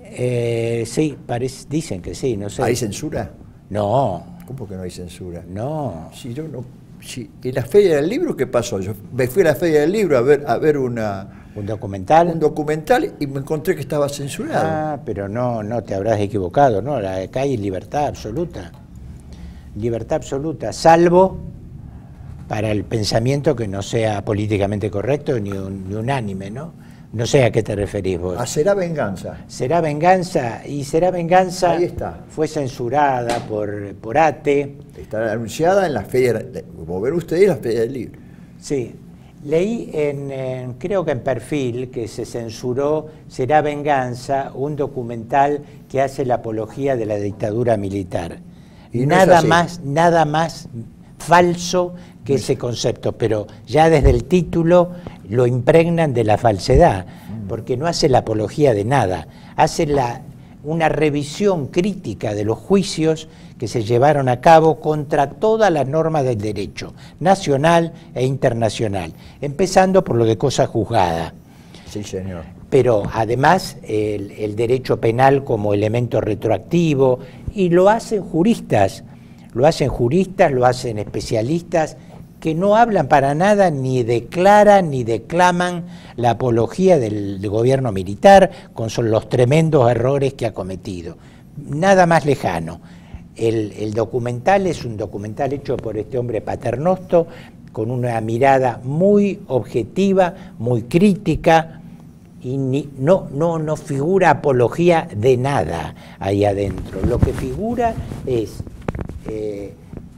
Eh, sí, parece, dicen que sí, no sé. ¿Hay censura? No, ¿Cómo que no hay censura? no. Si yo no... Si, ¿en la Feria del Libro qué pasó? Yo me fui a la Feria del Libro a ver, a ver una, ¿Un documental? un documental y me encontré que estaba censurado. Ah, pero no, no te habrás equivocado, ¿no? La- Acá hay libertad absoluta. Libertad absoluta, salvo para el pensamiento que no sea políticamente correcto ni, un- ni unánime, ¿no? No sé a qué te referís vos. Ah, será venganza. ¿Será venganza? Y será venganza. Ahí está. Fue censurada por, por ATE. Está anunciada en la Feria, como ven ustedes, la Feria del Libro. Sí. Leí en, en- creo que en Perfil, que se censuró Será venganza, un documental que hace la apología de la dictadura militar. Y no es nada así. más, nada más falso que ese concepto, pero ya desde el título lo impregnan de la falsedad, porque no hace la apología de nada, hace la, una revisión crítica de los juicios que se llevaron a cabo contra todas las normas del derecho, nacional e internacional, empezando por lo de cosa juzgada. Sí, señor. Pero además el, el derecho penal como elemento retroactivo, y lo hacen juristas, lo hacen juristas, lo hacen especialistas, que no hablan para nada, ni declaran, ni declaman la apología del, del gobierno militar con son los tremendos errores que ha cometido. Nada más lejano. El, el documental es un documental hecho por este hombre Paternosto, con una mirada muy objetiva, muy crítica, y ni, no, no, no figura apología de nada ahí adentro. Lo que figura es eh,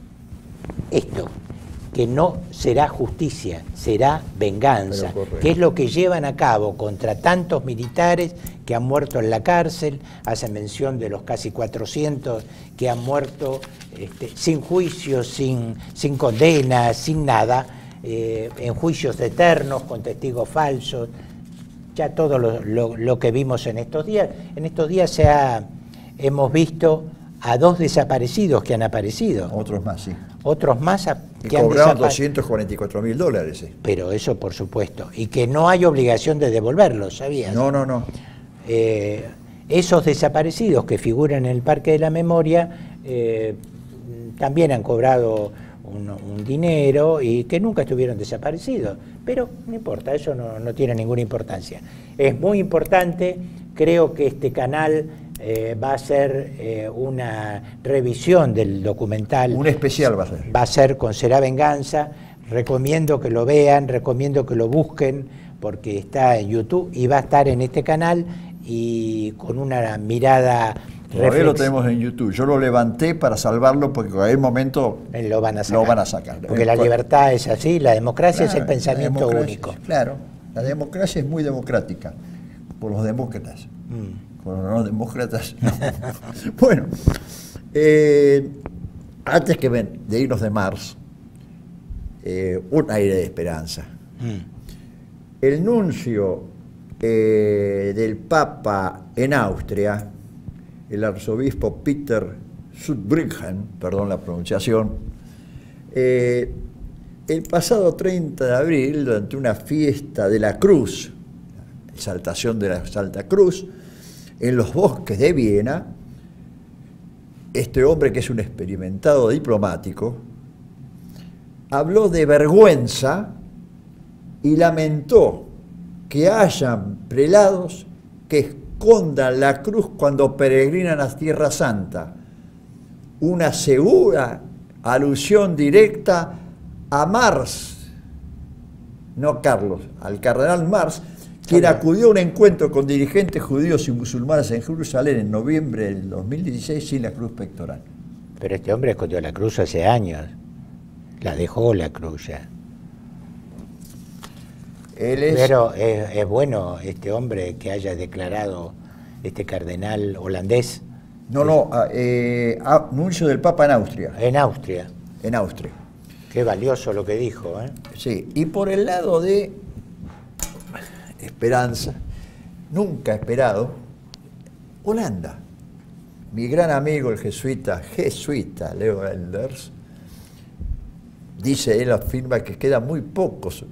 esto, que no será justicia, será venganza, que es lo que llevan a cabo contra tantos militares que han muerto en la cárcel. Hace mención de los casi cuatrocientos que han muerto este, sin juicio, sin, sin condena, sin nada, eh, en juicios eternos, con testigos falsos. Ya todo lo, lo, lo que vimos en estos días. En estos días se ha, hemos visto a dos desaparecidos que han aparecido. Otros más, sí. Otros más a, Y que han cobraron desaparecido. doscientos cuarenta y cuatro mil dólares. Sí. Pero eso por supuesto. Y que no hay obligación de devolverlos, ¿sabías? No, no, no. Eh, esos desaparecidos que figuran en el Parque de la Memoria eh, también han cobrado un, un dinero y que nunca estuvieron desaparecidos. Pero no importa, eso no, no tiene ninguna importancia. Es muy importante, creo que este canal eh, va a hacer eh, una revisión del documental. Un especial va a ser. Va a ser con Será venganza. Recomiendo que lo vean, recomiendo que lo busquen, porque está en YouTube y va a estar en este canal y con una mirada Todavía lo tenemos en YouTube. Yo lo levanté para salvarlo porque en algún momento lo van a sacar. Lo van a sacar. Porque la libertad es así, la democracia Claro, es el pensamiento la democracia, único. Claro, la democracia es muy democrática, por los demócratas. Mm. Por los no demócratas, no. Bueno, eh, antes que ven, de irnos de Marx, eh, un aire de esperanza. Mm. El nuncio eh, del Papa en Austria, el arzobispo Peter Zurbriggen, perdón la pronunciación, eh, el pasado treinta de abril, durante una fiesta de la Cruz, exaltación de la Santa Cruz, en los bosques de Viena, este hombre que es un experimentado diplomático, habló de vergüenza y lamentó que hayan prelados que escondan la cruz cuando peregrinan a Tierra Santa, una segura alusión directa a Marx, no Carlos, al cardenal Marx, quien acudió a un encuentro con dirigentes judíos y musulmanes en Jerusalén en noviembre del dos mil dieciséis sin la cruz pectoral. Pero este hombre escondió la cruz hace años. La dejó la cruz ya. Él es, Pero es, es bueno este hombre que haya declarado, este cardenal holandés. No, no, eh, anuncio del Papa en Austria. En Austria. En Austria. Qué valioso lo que dijo, ¿eh? Sí, y por el lado de esperanza, nunca esperado, Holanda. Mi gran amigo, el jesuita, jesuita Leo Elders, dice, él afirma que quedan muy pocos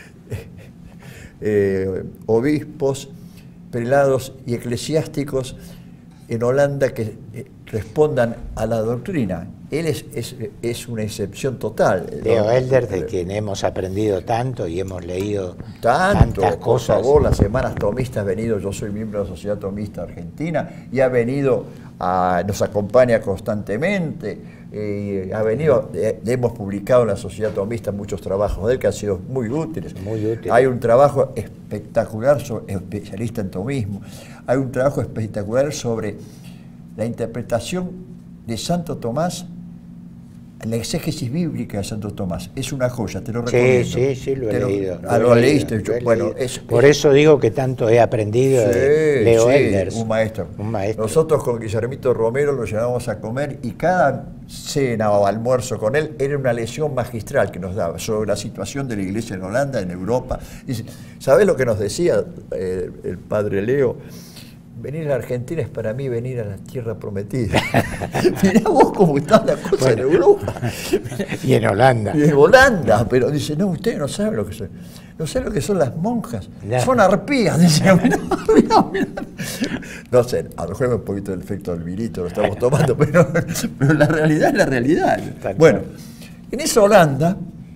eh, obispos, prelados y eclesiásticos en Holanda que eh, respondan a la doctrina. Él es, es, es una excepción total. Leo ¿no? Elders, de quien hemos aprendido tanto y hemos leído Tanto, tantas por cosas. favor, las semanas tomistas ha venido, yo soy miembro de la Sociedad Tomista Argentina y ha venido, a, nos acompaña constantemente, eh, ha venido, eh, hemos publicado en la Sociedad Tomista muchos trabajos de él que han sido muy útiles. Muy útiles. Hay un trabajo espectacular, sobre, especialista en tomismo, hay un trabajo espectacular sobre la interpretación de Santo Tomás, la exégesis bíblica de Santo Tomás. Es una joya, te lo recomiendo. Sí, sí, sí, lo he Te leído. Ah, lo lo he leíste. leído, Yo, lo he bueno, leído. es, Por es, eso digo que tanto he aprendido sí, de Leo sí, Elders. un maestro. Un maestro. Nosotros con Guillermito Romero lo llevábamos a comer y cada cena o almuerzo con él era una lección magistral que nos daba sobre la situación de la iglesia en Holanda, en Europa. Dice, ¿sabés lo que nos decía eh, el padre Leo? Venir a la Argentina es para mí venir a la tierra prometida. Mirá vos cómo está la cosa Bueno. en Europa. Y en Holanda. Y en Holanda, pero dice, no, ustedes no saben lo que son. No saben lo que son las monjas. Ya. Son arpías. Dice, mirá, mirá, mirá. No sé, a lo mejor es un poquito del efecto del vinito, lo estamos tomando, pero, pero la realidad es la realidad. Tal Bueno, cual. en esa Holanda,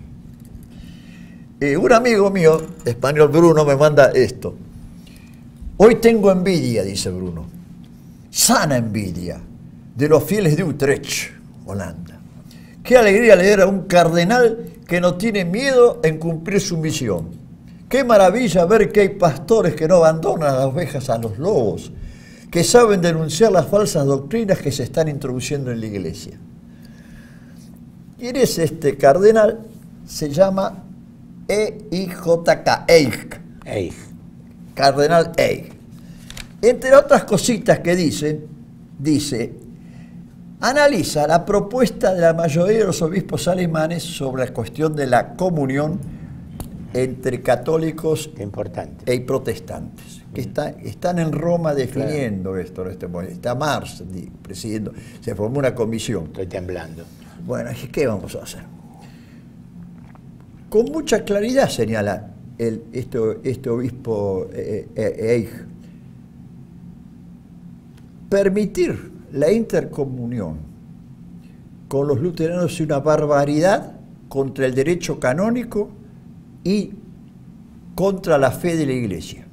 eh, un amigo mío, español Bruno, me manda esto. Hoy tengo envidia, dice Bruno, sana envidia, de los fieles de Utrecht, Holanda. Qué alegría leer a un cardenal que no tiene miedo en cumplir su misión. Qué maravilla ver que hay pastores que no abandonan a las ovejas a los lobos, que saben denunciar las falsas doctrinas que se están introduciendo en la iglesia. ¿Quién es este cardenal? Se llama E I J K, Eich. Ey, Cardenal Eich. Entre otras cositas que dice, dice, analiza la propuesta de la mayoría de los obispos alemanes sobre la cuestión de la comunión entre católicos qué importante. e protestantes, que está, están en Roma definiendo claro. esto en este momento. Está Marx presidiendo, se formó una comisión. Estoy temblando. Bueno, ¿qué vamos a hacer? Con mucha claridad señala el, este, este obispo eh, eh, Eich, permitir la intercomunión con los luteranos es una barbaridad contra el derecho canónico y contra la fe de la Iglesia.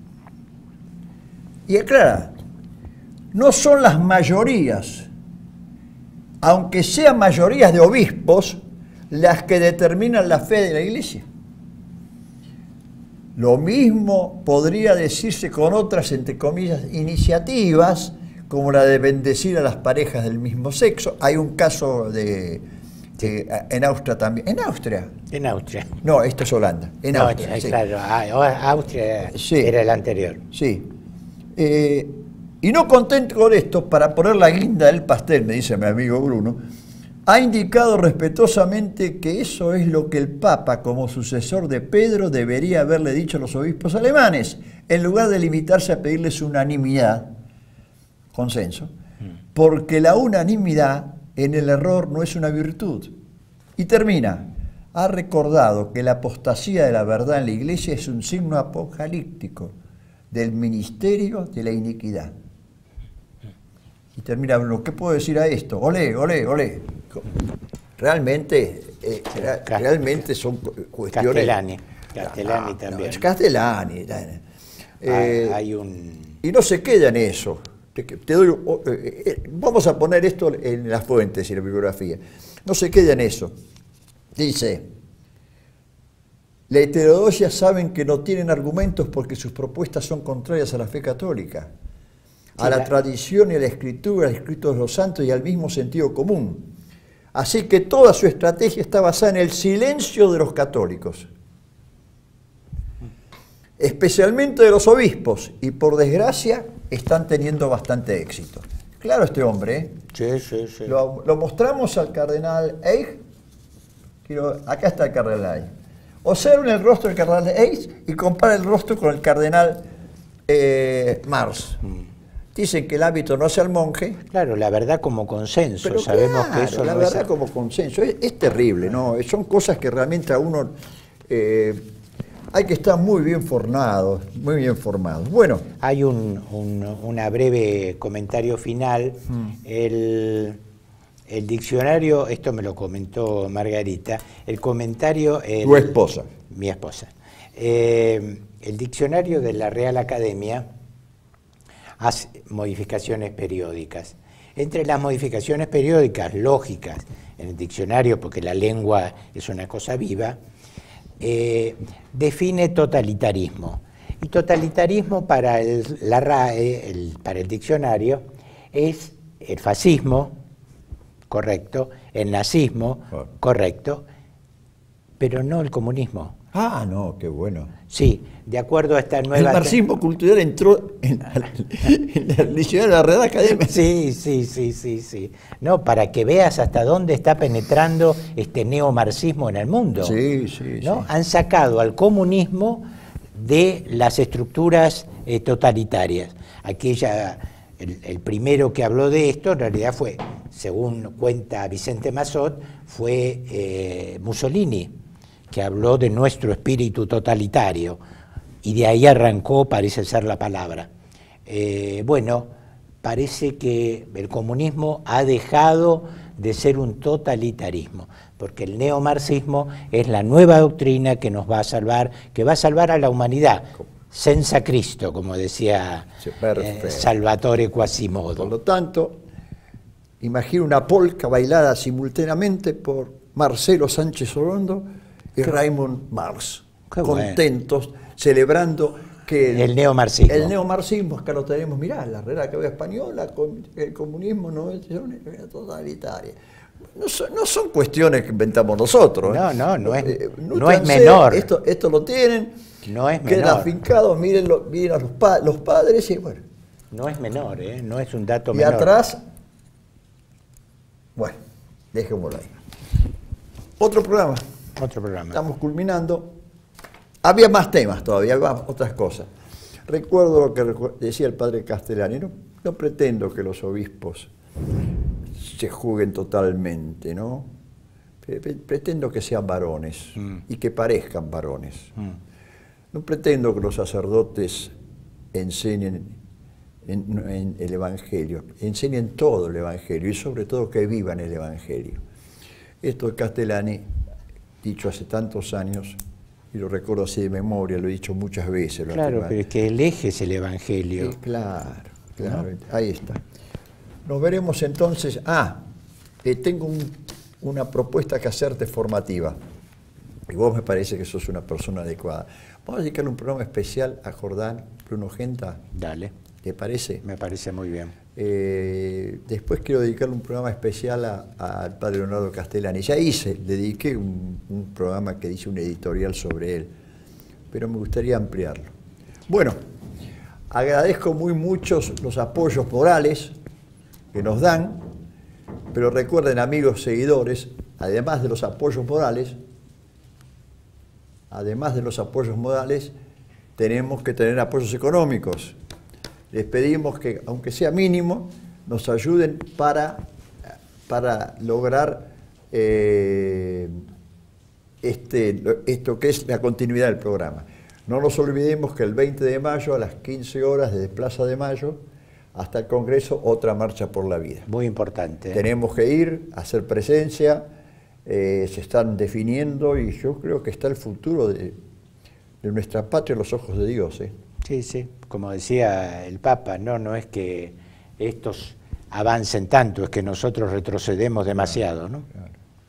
Y aclara, no son las mayorías, aunque sean mayorías de obispos, las que determinan la fe de la Iglesia. Lo mismo podría decirse con otras, entre comillas, iniciativas, como la de bendecir a las parejas del mismo sexo. Hay un caso de, de en Austria también. ¿En Austria? En Austria. No, esto es Holanda. En no, Austria, eh, sí. claro, ah, Austria Sí. era el anterior. Sí. Eh, y no contento con esto, para poner la guinda del pastel, me dice mi amigo Bruno, ha indicado respetuosamente que eso es lo que el Papa, como sucesor de Pedro, debería haberle dicho a los obispos alemanes, en lugar de limitarse a pedirles unanimidad, consenso, porque la unanimidad en el error no es una virtud. Y termina, ha recordado que la apostasía de la verdad en la Iglesia es un signo apocalíptico del ministerio de la iniquidad. Y termina Bruno, ¿qué puedo decir a esto? Olé, olé, olé. Realmente, eh, Cast realmente son cuestiones... Castellani, Castellani no, también. No, es Castellani. Eh, ah, hay un... Y no se queda en eso. Te, te doy, eh, eh, vamos a poner esto en las fuentes y la bibliografía. no se quede en eso. Dice, la heterodoxia saben que no tienen argumentos porque sus propuestas son contrarias a la fe católica, a sí, la, la tradición y a la escritura, al escrito de los santos y al mismo sentido común. Así que toda su estrategia está basada en el silencio de los católicos, especialmente de los obispos, y por desgracia están teniendo bastante éxito. Claro este hombre, ¿eh? Sí, sí, sí. Lo, lo mostramos al cardenal Eich. Quiero, acá está el cardenal Eich. Observen el rostro del cardenal Eich y comparen el rostro con el cardenal eh, Mars. Mm. Dicen que el hábito no hace al monje. Claro, la verdad como consenso. Pero sabemos claro, que eso la no verdad es... como consenso. Es, es terrible, ¿no? Son cosas que realmente a uno eh, hay que estar muy bien formado, muy bien formado. Bueno. Hay un, un una breve comentario final. Mm. El, el diccionario, esto me lo comentó Margarita, el comentario... El, tu esposa. Mi esposa. Eh, el diccionario de la Real Academia hace modificaciones periódicas. Entre las modificaciones periódicas lógicas en el diccionario, porque la lengua es una cosa viva, eh, define totalitarismo. Y totalitarismo para el, la R A E, el, para el diccionario, es el fascismo, correcto, el nazismo, correcto, pero no el comunismo. Ah, no, qué bueno. Sí, de acuerdo a esta nueva... El marxismo cultural entró en, en el diccionario de la Real Academia. Sí, sí, sí, sí, sí. No, para que veas hasta dónde está penetrando este neomarxismo en el mundo. Sí, sí, ¿no? sí. Han sacado al comunismo de las estructuras eh, totalitarias. Aquella, el, el primero que habló de esto en realidad fue, según cuenta Vicente Massot, fue eh, Mussolini, que habló de nuestro espíritu totalitario, y de ahí arrancó, parece ser la palabra. Eh, bueno, parece que el comunismo ha dejado de ser un totalitarismo, porque el neomarxismo es la nueva doctrina que nos va a salvar, que va a salvar a la humanidad, senza Cristo, como decía eh, Salvatore Quasimodo. Por lo tanto, imagino una polca bailada simultáneamente por Marcelo Sánchez Orondo y Raymond Mars, Qué contentos, bueno. celebrando que el, el neomarxismo. El neomarxismo, acá lo tenemos, mirá, la Real Academia Española, el comunismo no es una totalitaria. No son, no son cuestiones que inventamos nosotros. No, no, no es, eh, no es menor. Esto, esto lo tienen, no es quedan menor. afincados, miren, lo, miren a los, pa, los padres y bueno. No es menor, ¿eh? No es un dato y menor. Y atrás, bueno, dejémoslo ahí. Otro programa. Otro programa. Estamos culminando. Había más temas todavía, había otras cosas. Recuerdo lo que decía el padre Castellani, no, no pretendo que los obispos se juzguen totalmente, ¿no? Pretendo que sean varones mm. y que parezcan varones. Mm. No pretendo que los sacerdotes enseñen en, en el Evangelio, enseñen todo el Evangelio y sobre todo que vivan el Evangelio. Esto de Castellani, dicho hace tantos años, y lo recuerdo así de memoria, lo he dicho muchas veces. Lo claro, pero es que el eje es el Evangelio. Sí, claro, claro, ¿no? Ahí está. Nos veremos entonces. Ah, eh, tengo un, una propuesta que hacerte formativa. Y vos me parece que sos una persona adecuada. Vamos a dedicarle un programa especial a Jordán Bruno Genta. Dale. ¿Te parece? Me parece muy bien. Eh, después quiero dedicarle un programa especial al padre Leonardo Castellani. Ya hice, le dediqué un, un programa que dice un editorial sobre él, pero me gustaría ampliarlo. Bueno, agradezco muy muchos los apoyos morales que nos dan, pero recuerden, amigos seguidores, además de los apoyos morales, además de los apoyos morales, tenemos que tener apoyos económicos. Les pedimos que, aunque sea mínimo, nos ayuden para, para lograr eh, este, esto que es la continuidad del programa. No nos olvidemos que el veinte de mayo, a las quince horas, desde Plaza de Mayo hasta el Congreso, otra marcha por la vida. Muy importante. ¿eh? Tenemos que ir, hacer presencia, eh, se están definiendo y yo creo que está el futuro de, de nuestra patria en los ojos de Dios. ¿eh? Sí, sí, como decía el Papa, no, no es que estos avancen tanto, es que nosotros retrocedemos demasiado, ¿no? Claro.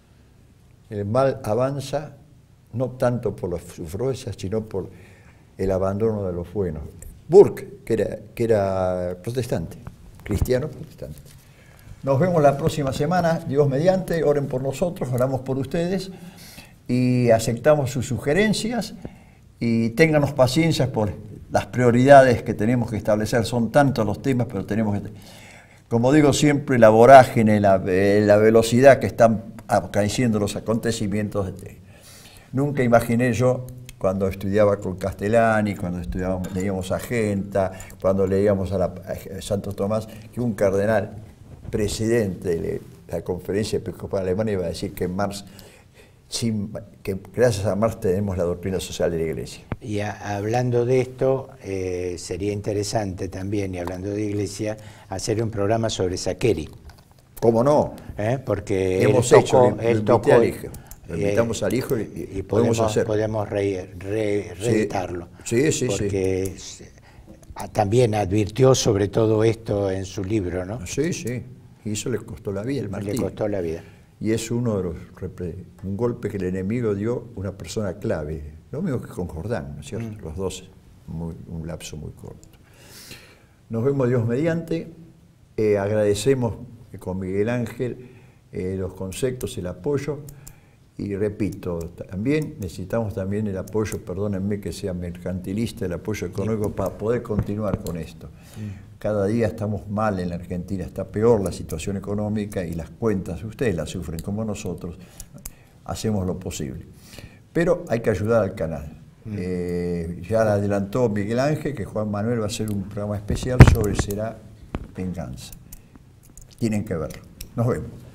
El mal avanza no tanto por las sufroesas, sino por el abandono de los buenos. Burke, que era, que era protestante, cristiano protestante. Nos vemos la próxima semana, Dios mediante, oren por nosotros, oramos por ustedes y aceptamos sus sugerencias y ténganos paciencia por las prioridades que tenemos que establecer. Son tantos los temas, pero tenemos que, como digo siempre, la vorágine, la, la velocidad que están acaeciendo los acontecimientos. Nunca imaginé yo, cuando estudiaba con Castellani, cuando estudiábamos, leíamos a Genta, cuando leíamos a, la, a Santo Tomás, que un cardenal presidente de la Conferencia Episcopal Alemana iba a decir que Marx, sin, que gracias a Marx tenemos la doctrina social de la Iglesia. Y a, hablando de esto, eh, sería interesante también, y hablando de Iglesia, hacer un programa sobre Saccheri. ¿Cómo no? ¿Eh? Porque hemos él hecho, tocó, le, él tocó al hijo. Lo invitamos eh, al hijo y, y podemos, podemos hacer. Podemos re, re, reeditarlo. Sí, sí, porque sí. Porque también advirtió sobre todo esto en su libro, ¿no? Sí, sí. Y eso le costó la vida, el martirio. Le costó la vida. Y es uno de los, un golpe que el enemigo dio a una persona clave. Lo mismo que con Jordán, ¿no es cierto? Mm. Los dos, muy, un lapso muy corto. Nos vemos Dios mediante. Eh, agradecemos con Miguel Ángel eh, los conceptos, el apoyo. Y repito, también necesitamos también el apoyo, perdónenme que sea mercantilista, el apoyo económico para poder continuar con esto. Cada día estamos mal en la Argentina, está peor la situación económica y las cuentas, ustedes las sufren como nosotros, hacemos lo posible. Pero hay que ayudar al canal. Mm. Eh, ya adelantó Miguel Ángel que Juan Manuel va a hacer un programa especial sobre Será Venganza. Tienen que verlo. Nos vemos.